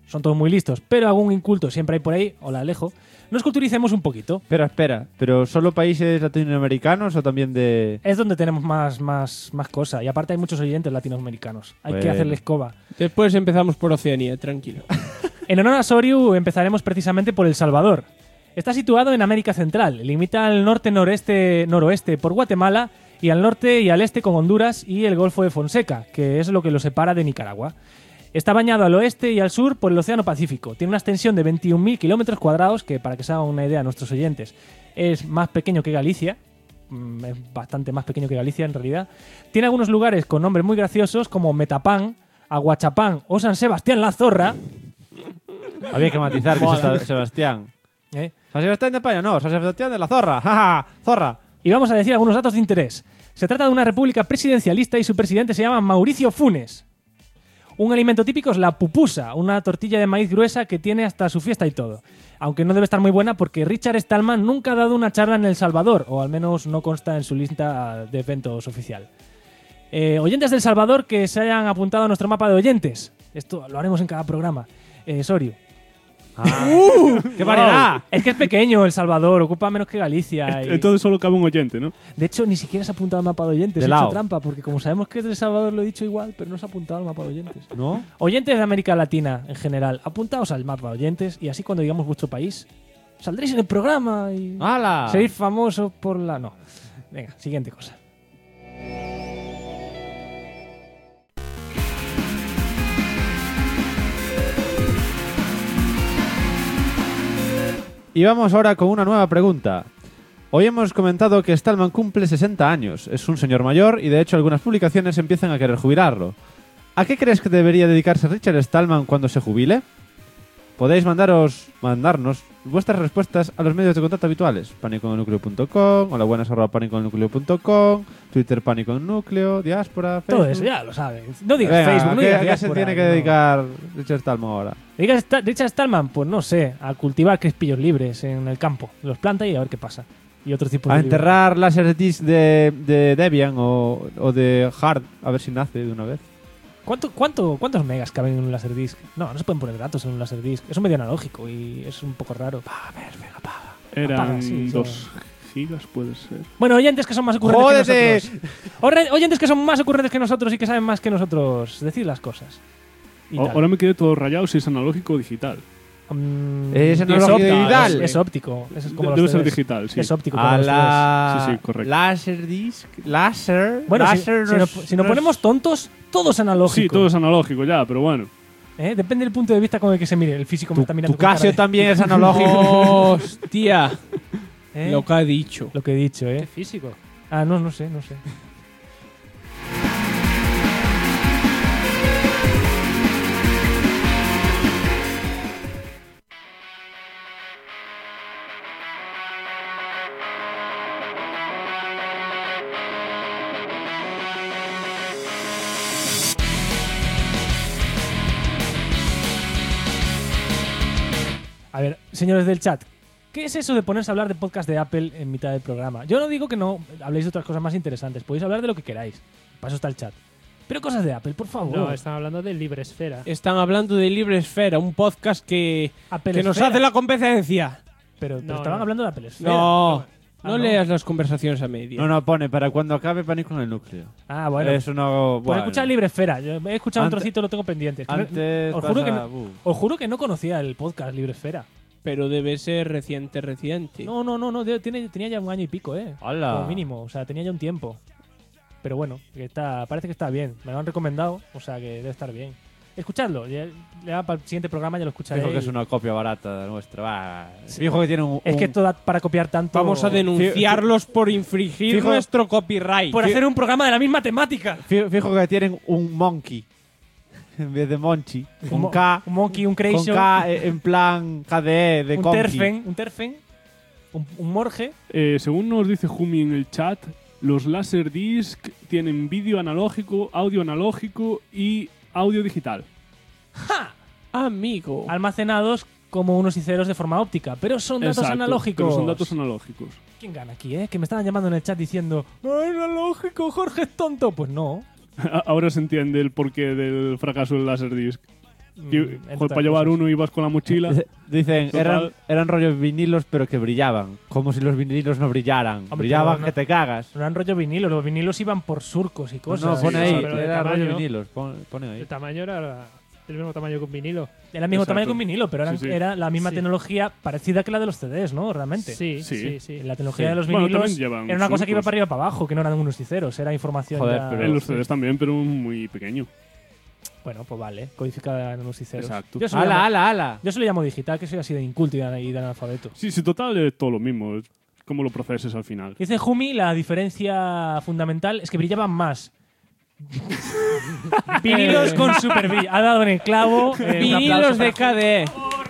son todos muy listos, pero algún inculto siempre hay por ahí, o la alejo, nos culturicemos un poquito.
Espera, ¿pero solo países latinoamericanos o también de...?
Es donde tenemos más cosas, y aparte hay muchos oyentes latinoamericanos. Hay que
Bueno.
hacerles coba.
Después empezamos por Oceanía, tranquilo.
En honor a Soryu empezaremos precisamente por El Salvador. Está situado en América Central, limita al norte-noroeste por Guatemala y al norte y al este con Honduras y el Golfo de Fonseca, que es lo que lo separa de Nicaragua. Está bañado al oeste y al sur por el Océano Pacífico. Tiene una extensión de 21.000 kilómetros cuadrados, que para que se hagan una idea a nuestros oyentes, es más pequeño que Galicia. Es bastante más pequeño que Galicia en realidad. Tiene algunos lugares con nombres muy graciosos como Metapán, Aguachapán o San Sebastián la Zorra.
Había que matizar que es San Sebastián.
¿Eh?
¿San Sebastián de España? No, San Sebastián de la Zorra. ¡Ja, zorra!
Y vamos a decir algunos datos de interés. Se trata de una república presidencialista y su presidente se llama Mauricio Funes. Un alimento típico es la pupusa, una tortilla de maíz gruesa que tiene hasta su fiesta y todo. Aunque no debe estar muy buena porque Richard Stallman nunca ha dado una charla en El Salvador, o al menos no consta en su lista de eventos oficial. Oyentes del Salvador que se hayan apuntado a nuestro mapa de oyentes. Esto lo haremos en cada programa. Soryu.
¡Qué variedad!
Es que es pequeño El Salvador, ocupa menos que Galicia.
Entonces solo cabe un oyente, ¿no?
De hecho, ni siquiera se ha apuntado al mapa de oyentes.
De
He
lado.
hecho trampa, porque como sabemos que es de El Salvador lo he dicho igual, pero no se ha apuntado al mapa de oyentes.
¿No?
Oyentes de América Latina en general, apuntaos al mapa de oyentes y así cuando digamos vuestro país, saldréis en el programa y
¡Hala!
seréis famosos por la... No. Venga, siguiente cosa.
Y vamos ahora con una nueva pregunta. Hoy hemos comentado que Stallman cumple 60 años. Es un señor mayor y de hecho algunas publicaciones empiezan a querer jubilarlo. ¿A qué crees que debería dedicarse Richard Stallman cuando se jubile? Podéis mandarnos vuestras respuestas a los medios de contacto habituales. paniconelnucleo.com, holabuenas@paniconelnucleo.com, Twitter paniconelnucleo, diáspora, Facebook.
Todo eso ya lo sabes. No digas
Venga,
Facebook, no
¿a qué
digas
se
diáspora,
tiene que
no.
dedicar Richard Stallman ahora?
Richard Stallman, pues no sé, a cultivar crespillos libres en el campo. Los planta y a ver qué pasa. Y otro tipo
A
de
enterrar Laserdisc de Debian o de Hard, a ver si nace de una vez.
¿Cuántos megas caben en un Laserdisc? No se pueden poner datos en un Laserdisc. Es un medio analógico y es un poco raro. A ver, venga, apaga.
Eran
Apaga, sí,
2 gigas, puede ser.
Bueno, oyentes que son más ocurrentes
¡Jódete!
que nosotros. Oyentes que son más ocurrentes que nosotros y que saben más que nosotros decir las cosas. Y tal.
Ahora me quedé todo rayado si es analógico o digital.
Es analógico
óptico,
digital.
Es óptico. Es como los
Debe ser
CDs.
digital, sí.
Es óptico.
A
como los
la
Sí, sí, correcto.
Laserdisc, láser.
CDs. Bueno,
láser
si nos ponemos tontos, todo es analógico.
Sí, todo es analógico ya, pero bueno.
Depende del punto de vista con el que se mire. El físico me está mirando
Tu
con cara
Casio
de-
también es analógico.
¡Hostia!
¿Eh?
Lo que ha dicho.
Lo que he dicho,
Qué físico.
No sé. A ver, señores del chat, ¿qué es eso de ponerse a hablar de podcast de Apple en mitad del programa? Yo no digo que no habléis de otras cosas más interesantes, podéis hablar de lo que queráis, para eso está el chat. Pero cosas de Apple, por favor.
No, están hablando de Libresfera.
Están hablando de Libre Esfera, un podcast que
Apple
nos
Esfera.
hace la competencia.
Pero
No,
estaban
no.
hablando de Apple Esfera.
No,
Ah,
no
no.
leas las conversaciones a media.
No, pone para cuando acabe Pánico en el Núcleo.
Ah, bueno.
Eso no.
Pues
bueno.
escucha Libre Esfera. Yo he escuchado un
Antes-
trocito, lo tengo pendiente. Es que
Antes.
os, juro que
pasa-
no, os juro que no conocía el podcast Libre Esfera.
Pero debe ser reciente.
No. Tenía ya un año y pico,
¡Hala!
Como mínimo. O sea, tenía ya un tiempo. Pero bueno, parece que está bien. Me lo han recomendado, o sea que debe estar bien. Escuchadlo. Ya para el siguiente programa ya lo escucharé.
Dijo que es una copia barata de nuestra. Va. Dijo que tiene un.
Es que
un-
esto da para copiar tanto.
Vamos a denunciarlos por infringir
Fijo-
nuestro copyright.
Por hacer un programa de la misma temática.
Fijo que tienen un monkey. En vez de Monchi. Con
mo-
K.
un monkey, un
Con
creation,
K en plan KDE de
un
Conky.
terfen, un morge.
Según nos dice Jumi en el chat, los Laserdisc tienen vídeo analógico, audio analógico y audio digital.
Amigo.
Almacenados como unos y ceros de forma óptica, pero son datos
Exacto,
analógicos.
pero son datos analógicos.
¿Quién gana aquí, Que me estaban llamando en el chat diciendo analógico, Jorge es tonto. Pues no.
Ahora se entiende el porqué del fracaso del Laserdisc. Para llevar uno ibas con la mochila.
Dicen,
Total.
eran rollos vinilos, pero que brillaban. Como si los vinilos no brillaran.
Hombre,
Brillaban
pero
que te cagas.
No eran rollo vinilos, los vinilos iban por surcos y cosas.
No, pone ahí,
pero de
era rollo
tamaño.
vinilos. Pone ahí.
El tamaño era del mismo tamaño que un vinilo.
Era el mismo
Exacto.
tamaño que un vinilo, pero
Sí, sí.
era la misma
Sí.
tecnología parecida que la de los CDs, ¿no? Realmente.
Sí,
Sí.
sí, sí.
La tecnología
Sí.
de los
Bueno,
vinilos
también llevan
era una cosa que iba
surcos.
para arriba y para abajo, que no eran unos ticeros, era información
Joder,
ya-
pero-
En los CDs también, pero muy pequeño.
Bueno, pues vale, codificada en unos ticeros.
Exacto.
Yo se lo llamo-
¡Hala!
Yo se lo llamo digital, que soy así de inculto y de analfabeto.
Sí, total es todo lo mismo. Es como lo proceses al final.
Dice Jumi, la diferencia fundamental es que brillaban más. Vinilos con super brillo. Ha dado en el clavo. Un
Vinilos
aplauso
de
para-
KDE.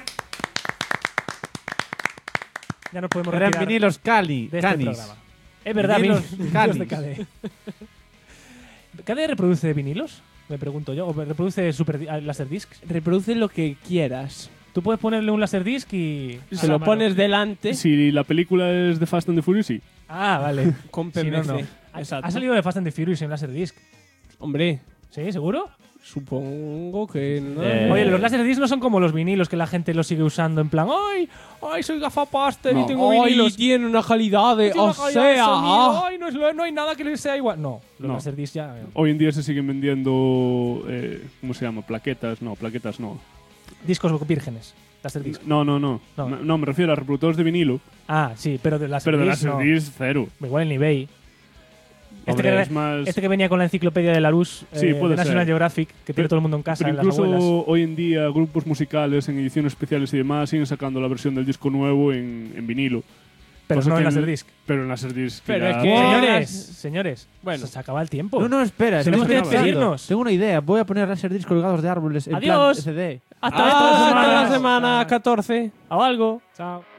Ya nos podemos
Eran
retirar
vinilos Cali.
de este
Canis.
programa. Es verdad,
Vinilos
vinilos
Canis.
de KDE. ¿KDE reproduce vinilos? Me pregunto yo. ¿O reproduce Laserdiscs?
Reproduce lo que quieras.
Tú puedes ponerle un Laserdisc y.
Se lo pones delante
Si la película es de Fast and the Furious, sí.
Ah, vale.
con
Si no,
PVC.
no.
Exacto.
¿Ha salido de Fast and the Furious en Laserdisc?
Hombre,
¿Sí? ¿Seguro?
supongo que no.
Oye, los Laserdisc no son como los vinilos que la gente los sigue usando en plan ¡ay! ¡Ay, soy gafapaster y
No.
tengo
Ay,
vinilos!
tiene una calidad de.
Tiene
O
una calidad de
sea.
sonido, ¡ay! No hay nada que le sea igual. No, los
No.
Laserdisc ya.
Hoy en día se siguen vendiendo. ¿Cómo se llama? Plaquetas. No, plaquetas no.
Discos vírgenes. Laserdisc.
No.
No.
No, me refiero a reproductores de vinilo.
Ah, sí, pero de
Pero de
Laserdisc.
Laserdisc, cero.
No. Igual en eBay.
Hombre, es más.
Este que venía con la enciclopedia de Larousse
Sí, puede
de National
ser.
Geographic, que tiene todo el mundo en casa,
Pero
en las
incluso
abuelas.
hoy en día, grupos musicales en ediciones especiales y demás siguen sacando la versión del disco nuevo en vinilo.
Pero
cosa
no en
que
Laserdisc.
Pero en Laserdisc.
Pero
ya-
es que-
Señores,
Bueno.
se acaba el tiempo.
No, espera.
Tenemos
estoy
que
pensando.
despedirnos.
Tengo una idea. Voy a poner Laserdisc colgados de árboles en
Adiós.
plan SD.
Hasta
Hasta la
semana.
semana 14.
O algo. Chao.